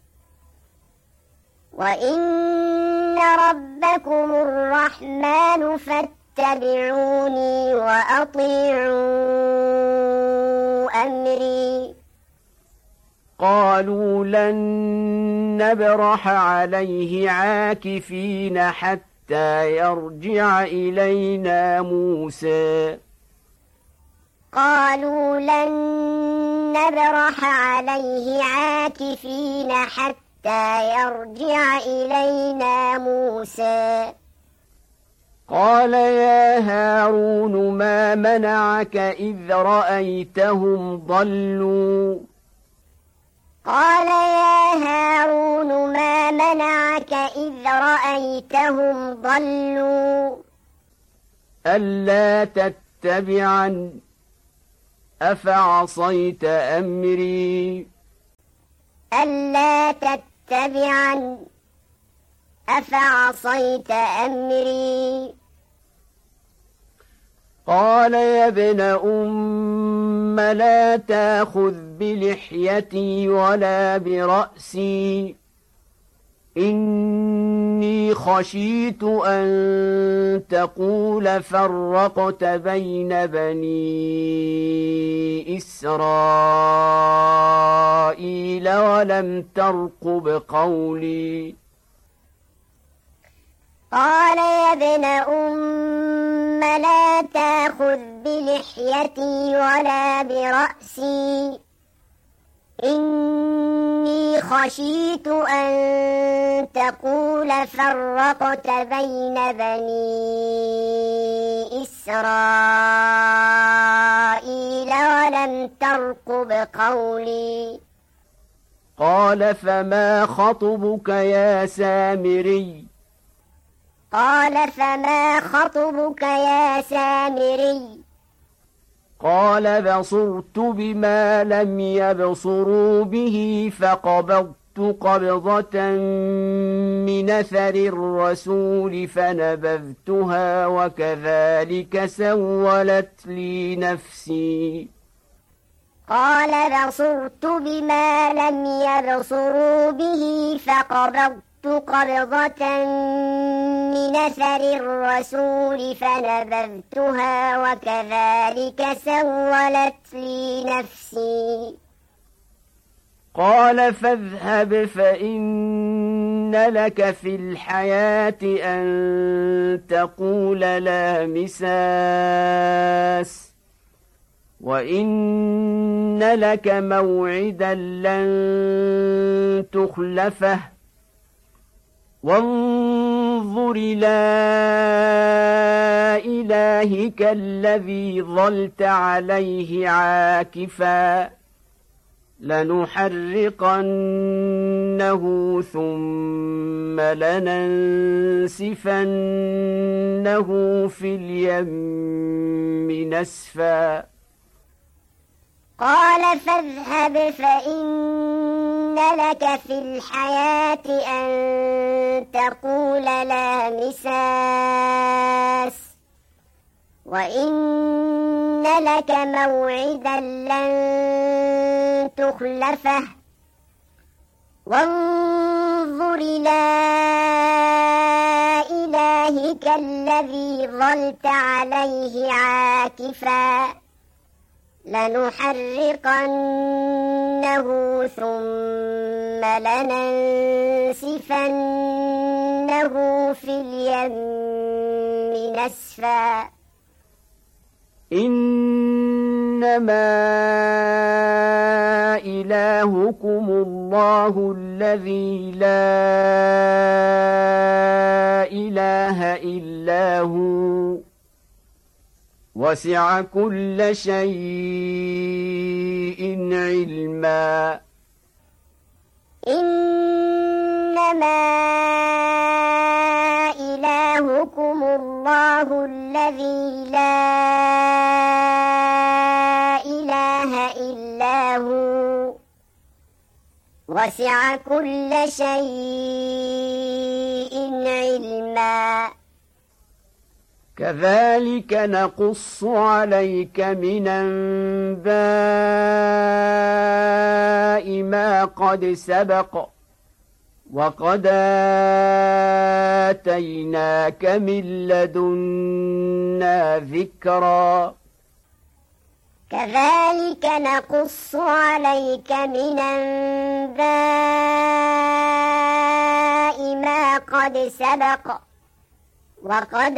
وإن ربكم الرحمن فاتبعوني وأطيعوا أمري قالوا لن نبرح عليه عاكفين حتى يرجع إلينا موسى قالوا لن نبرح عليه عاكفين حتى يرجع إلينا موسى قال يا هارون ما منعك إذ رأيتهم ضلوا قال يا هارون ما منعك إذ رأيتهم ضلوا ألا تتبعن أفعصيت أمري ألا تتبعن أفعصيت أمري قال يا ابن أم لا تأخذ بلحيتي ولا برأسي إني خشيت أن تقول فرقت بين بني إسرائيل ولم ترقب قولي قال يا ابن أم لا تأخذ بلحيتي ولا برأسي إني خشيت أن تقول فرقت بين بني إسرائيل ولم ترقب قولي قال فما خطبك يا سامري قال فما خطبك يا سامري قال بصرت بما لم يبصروا به فقبضت قبضة من أثر الرسول فنبذتها وكذلك سولت لي نفسي قال بصرت بما لم يبصروا به فقبضت قبضة من أثر الرسول فنبذتها وكذلك سولت لي نفسي قال فاذهب فإن لك في الحياة أن تقول لا مساس وإن لك موعدا لن تخلفه وانظر إلى إلهك الذي ظلت عليه عاكفا لنحرقنه ثم لننسفنه في اليم نسفا قال فاذهب فإن لك في الحياة أن تقول لا مساس وإن لك موعدا لن تخلفه وانظر إلى إلهك الذي ظلت عليه عاكفا لنحرقنه ثم لننسفنه في اليم نسفا إنما إلهكم الله الذي لا إله إلا هو وسع كل شيء علما إنما إلهكم الله الذي لا إله إلا هو وسع كل شيء علما كذلك نقص عليك من أنباء ما قد سبق وقد آتيناك من لدنا ذكرا كذلك نقص عليك من أنباء ما قد سبق وقد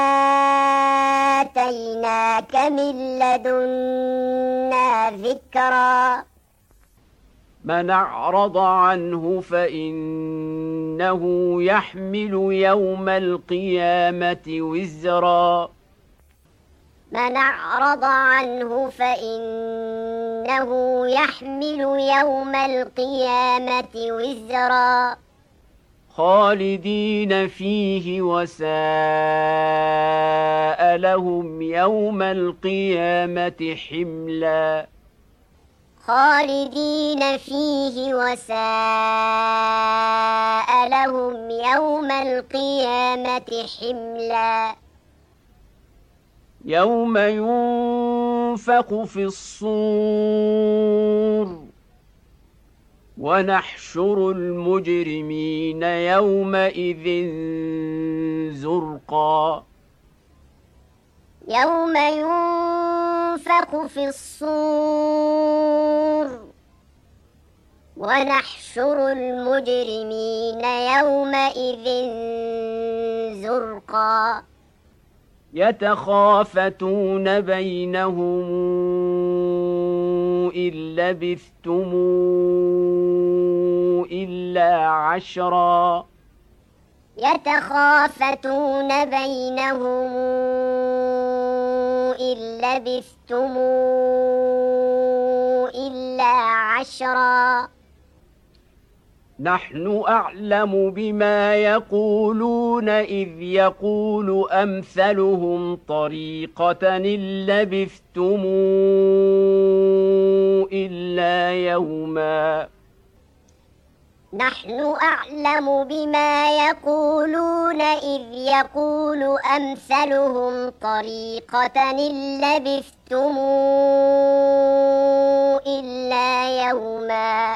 آتيناك من لدنا ذكرا من أعرض عنه فإنه يحمل يوم القيامة وزرا من أعرض عنه فإنه يحمل يوم القيامة وزرا خالدين فيه وساء لهم يوم القيامة حملا خالدين فيه وساء لهم يوم القيامة حملا يوم ينفخ في الصور ونحشر المجرمين يومئذ زرقا يوم ينفخ في الصور ونحشر المجرمين يومئذ زرقا يتخافتون بينهم إن لبثتم إلا عشرا يتخافتون بينهم إن لبثتم إلا عشرا نحن أعلم بما يقولون إذ يقول أمثلهم طريقة إن لبثتم إلا يوما نحن أعلم بما يقولون إذ يقول أمثلهم طريقة إن لبثتم إلا يوما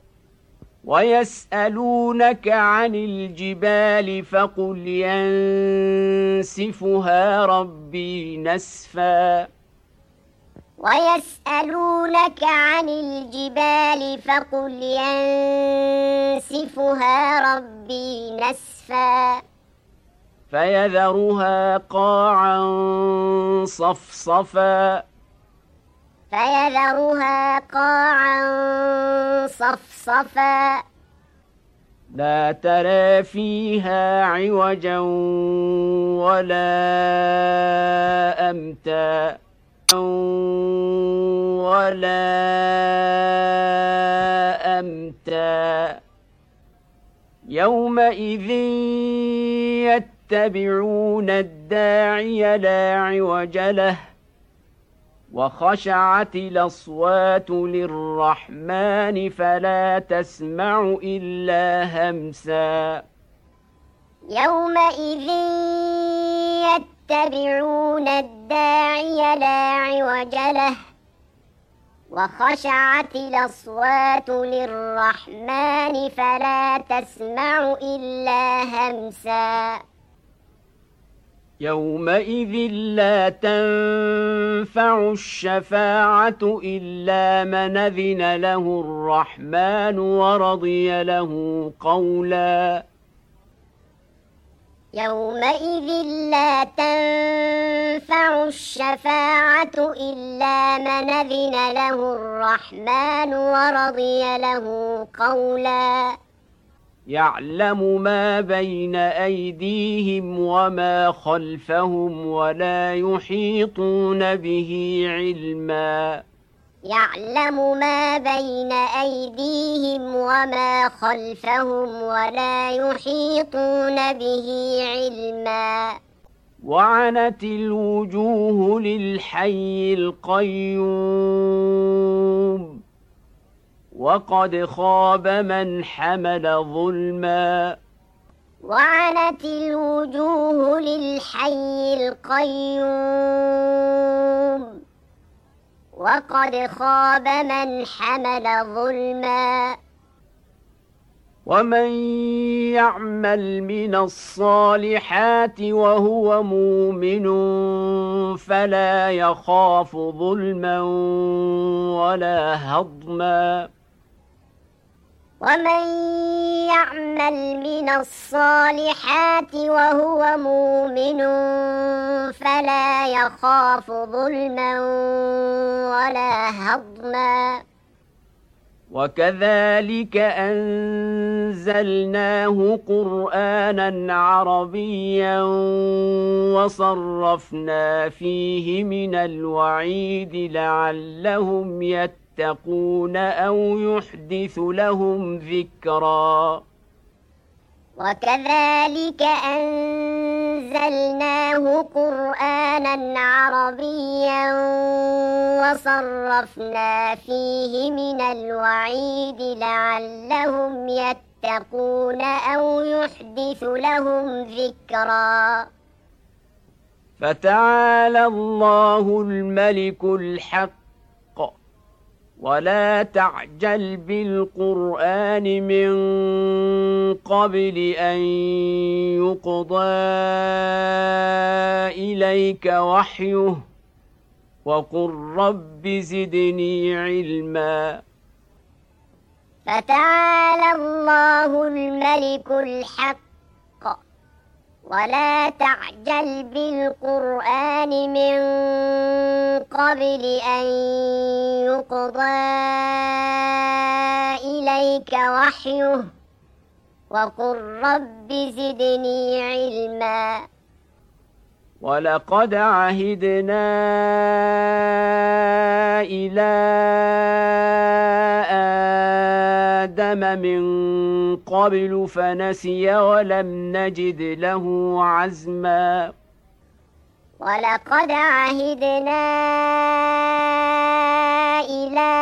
ويسألونك عن الجبال فقل ينسفها ربي نسفا ويسألونك عن الجبال فقل ينسفها ربي نسفا فيذرها قاعا صفصفا فيذرها قاعا صفصفا لا ترى فيها عوجا ولا أمتا ولا أمتا يومئذ يتبعون الداعي لا عوج له وخشعت الأصوات للرحمن فلا تسمع إلا همسا يومئذ يتبعون الداعي لا عوج له وخشعت الأصوات للرحمن فلا تسمع إلا همسا يومئذ لا تنفع الشفاعة إلا من أذن له الرحمن ورضي له قولا يومئذ لا تنفع الشفاعة إلا من أذن له الرحمن ورضي له قولا يعلم ما بين أيديهم وما خلفهم ولا يحيطون به علما يعلم ما بين أيديهم وما خلفهم ولا يحيطون به علما وعنت الوجوه للحي القيوم وقد خاب من حمل ظلما وعنت الوجوه للحي القيوم وقد خاب من حمل ظلما ومن يعمل من الصالحات وهو مؤمن فلا يخاف ظلما ولا هضما ومن يعمل من الصالحات وهو مؤمن فلا يخاف ظلما ولا هضما وكذلك أنزلناه قرآنا عربيا وصرفنا فيه من الوعيد لعلهم يتقون أو يحدث لهم ذكرا وكذلك أنزلناه قرآنا عربيا وصرفنا فيه من الوعيد لعلهم يتقون أو يحدث لهم ذكرا. فتعالى الله الملك الحق ولا تعجل بالقرآن من قبل أن يقضى إليك وحيه وقل رب زدني علما. فتعالى الله الملك الحق ولا تعجل بالقرآن من قبل أن يقضى إليك وحيه وقل رب زدني علما. ولقد عهدنا إلى آدم من قبل فنسي ولم نجد له عزما. ولقد عهدنا إلى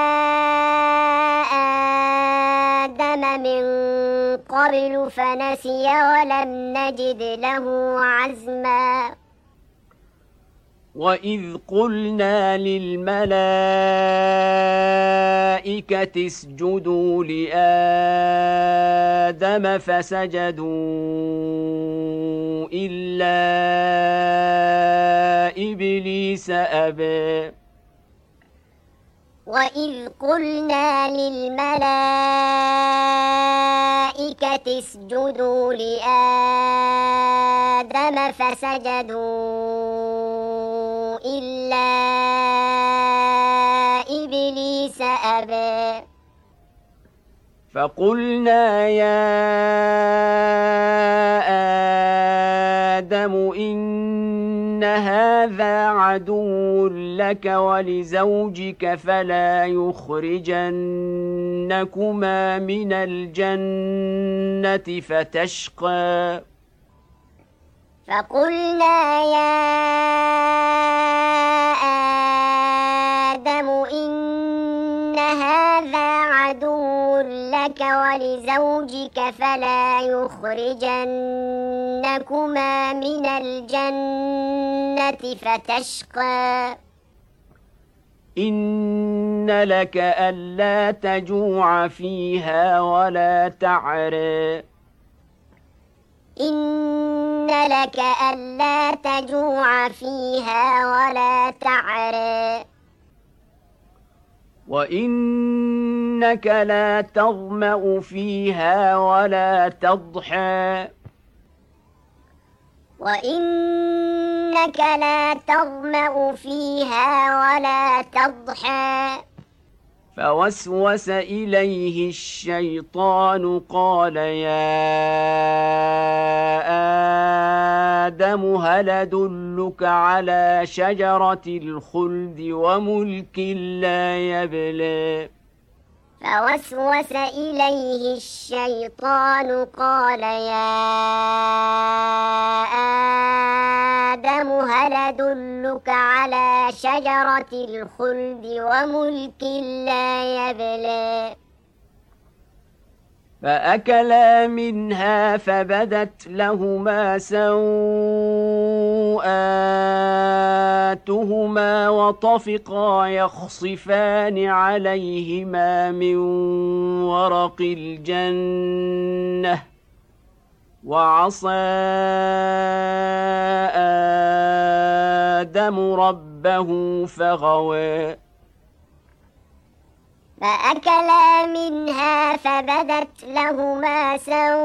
آدم من قبل فنسي ولم نجد له عزما. وإذ قلنا للملائكة اسجدوا لآدم فسجدوا إلا إبليس أبى. وإذ قلنا للملائكة اسجدوا لآدم فسجدوا إلا إبليس أبى. فقلنا يا آدم إن هذا عدو لك ولزوجك فلا يخرجنكما من الجنة فتشقى. فقلنا يا آدم إن هذا عدو لك ولزوجك فلا يخرجنكما من الجنة فتشقى. إن لك ألا تجوع فيها ولا تعرى. إن لك ألا تجوع فيها ولا تعرى. وإنك لا تظمأ فيها ولا تضحى. وإنك لا تظمأ فيها ولا تضحى. فوسوس إليه الشيطان قال يا آدم هل أدلك على شجرة الخلد وملك لا يبلى. فوسوس إليه الشيطان قال يا آدم هل أدلك على شجرة الخلد وملك لا يبلى. فأكلا منها فبدت لهما سوءاتهما وطفقا يخصفان عليهما من ورق الجنة وعصى آدم ربه فغوى. فأكلا منها فبدت لهما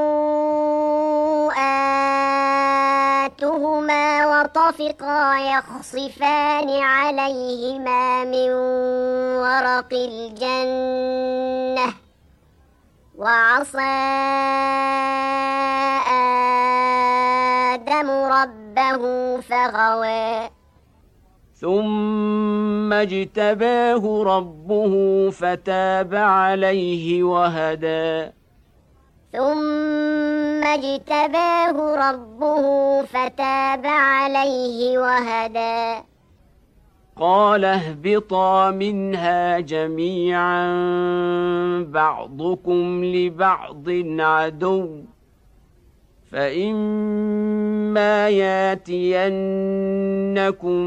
سوءاتهما وطفقا يخصفان عليهما من ورق الجنة وعصى آدم ربه فغوى. ثم اجتباه ربه فتاب عليه وهدى. ثم اجتباه ربه فتاب عليه وهدى قال اهبطا منها جميعا بعضكم لبعض عدو فإما ياتينكم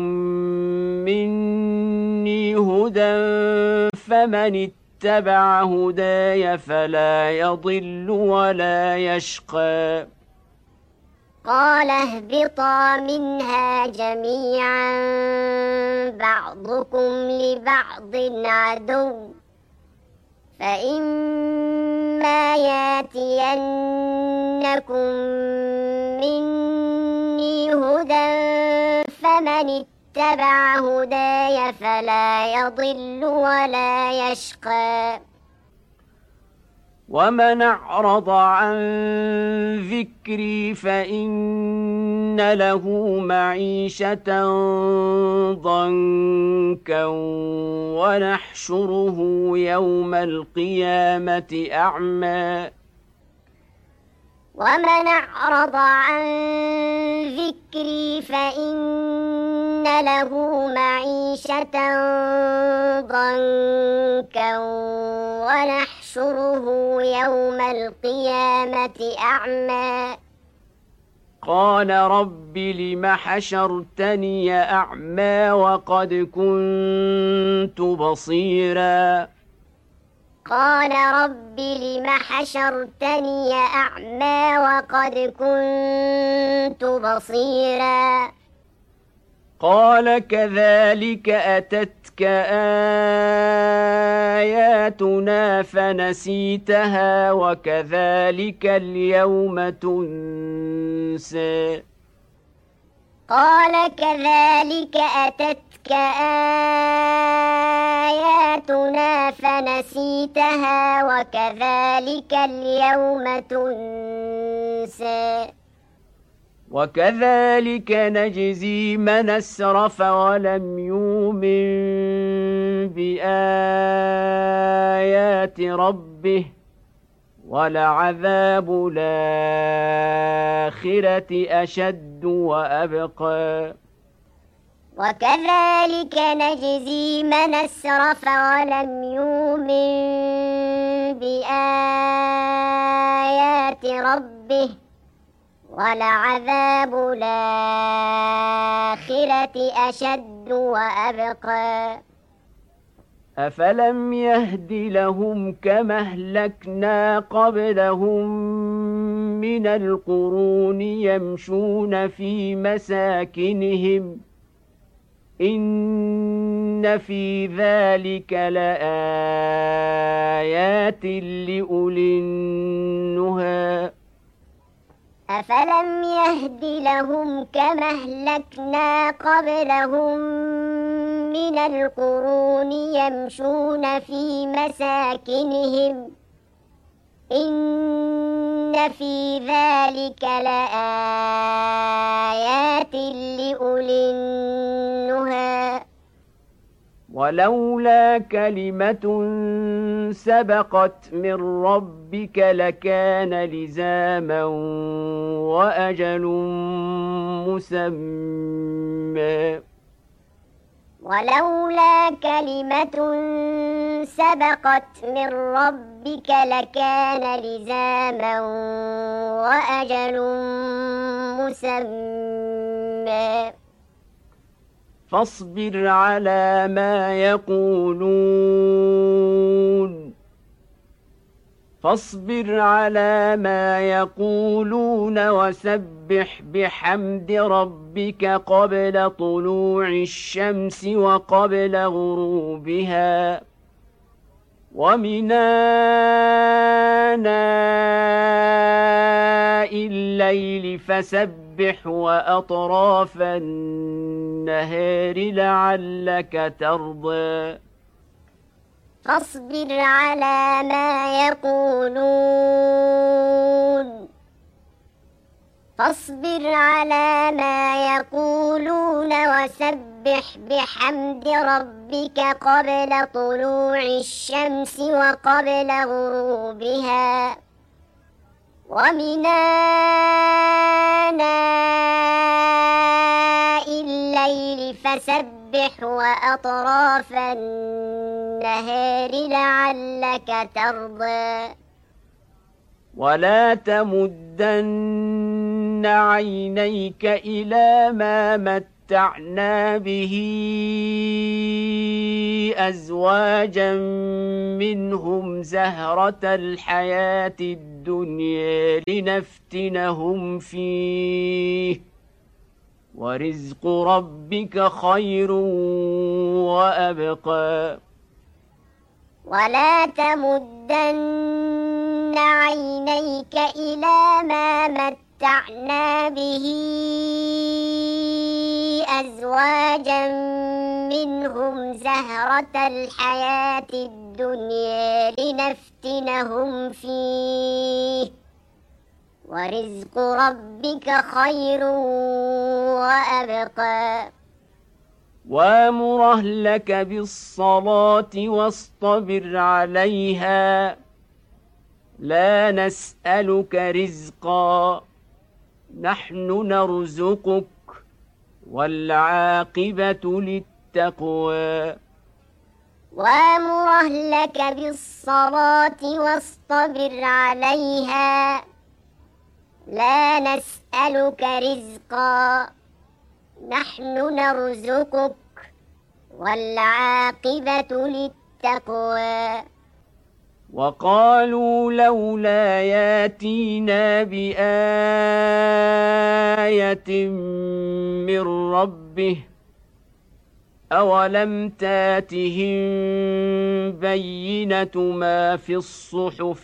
مني هدى فمن اتبع هداي فلا يضل ولا يشقى قال اهبطا منها جميعا بعضكم لبعض عدو فإما ياتينكم مني هدى فمن اتبع هداي فلا يضل ولا يشقى ومن أعرض عن ذكري فإن له معيشة ضنكا ونحشره يوم القيامة أعمى ومن أعرض عن ذكري فإن له معيشة ضنكا ونحشره يوم القيامة أعمى قال رب لم حشرتني أعمى وقد كنت بصيرا قال رب لم حشرتني أعمى وقد كنت بصيرا قال كذلك أتتك آياتنا فنسيتها وكذلك اليوم تنسى قال كذلك أتتك آياتنا فنسيتها وكذلك اليوم تنسى وكذلك نجزي من أسرف ولم يؤمن بآيات ربه ولعذاب الآخرة أشد وأبقى وكذلك نجزي من أسرف ولم يؤمن بآيات ربه ولعذاب الآخرة أشد وأبقى أفلم يهد لهم كما أهلكنا قبلهم من القرون يمشون في مساكنهم إن في ذلك لآيات لأولي النهى أفلم يهد لهم كما أهلكنا قبلهم من القرون يمشون في مساكنهم إن في ذلك لآيات لأولي النهى ولولا كلمة سبقت من ربك لكان لزاما وأجل مسمى ولولا كلمة سبقت من ربك لكان لزاما وأجل مسمى فاصبر على ما يقولون فاصبر على ما يقولون وسبح بحمد ربك قبل طلوع الشمس وقبل غروبها ومن آناء الليل فسبح وأطراف النهار لعلك ترضى فاصبر على ما يقولون فاصبر على ما يقولون وسبح بحمد ربك قبل طلوع الشمس وقبل غروبها ومن آناء الليل فسبح وأطراف النهار لعلك ترضى ولا تمدن عينيك إلى ما متعنا به أزواجا منهم زهرة الحياة الدنيا لنفتنهم فيه ورزق ربك خير وأبقى ولا تمدن عينيك إلى ما متعنا به أزواجا منهم زهرة الحياة الدنيا لنفتنهم فيه ورزق ربك خير وأبقى وامر أهلك بالصلاة واصطبر عليها لا نسألك رزقا نحن نرزقك والعاقبة للتقوى وامر أهلك بالصلاة واصطبر عليها لا نسألك رزقا نحن نرزقك والعاقبة للتقوى وقالوا لولا ياتينا بآية من ربه أولم تاتهم بينة ما في الصحف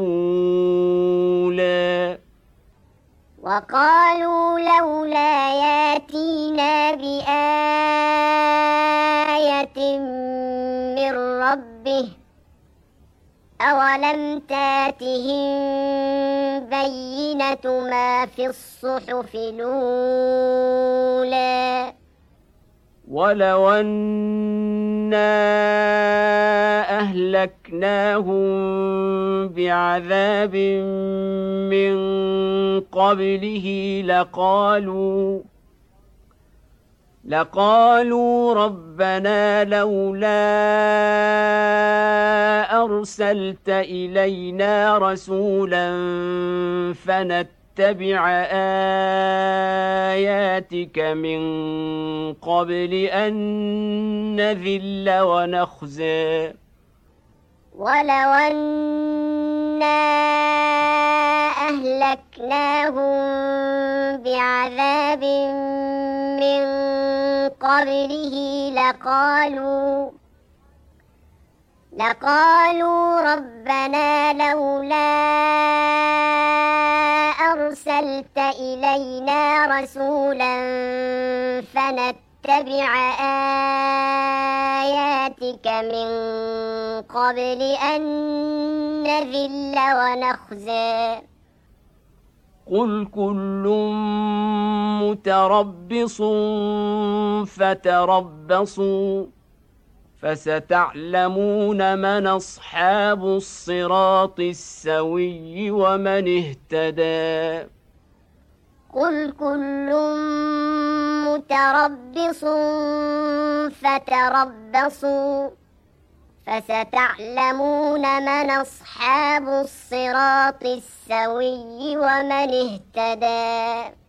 الأولى وقالوا لولا ياتينا بآية من ربه أولم تاتهم بينة ما في الصحف الأولى ولو أنا أهلكناهم بعذاب من قبله لقالوا لقالوا ربنا لولا أرسلت إلينا رسولا فنتبع آياتك من قبل أن نذل ونخزى ولو أنا أهلكناهم بعذاب من قبله لقالوا لقالوا ربنا لولا أرسلت إلينا رسولا فنتبع آياتك من قبل أن نذل ونخزى قل كل متربص فتربصوا فستعلمون من أصحاب الصراط السوي ومن اهتدى قل كل متربص فتربصوا فستعلمون من أصحاب الصراط السوي ومن اهتدى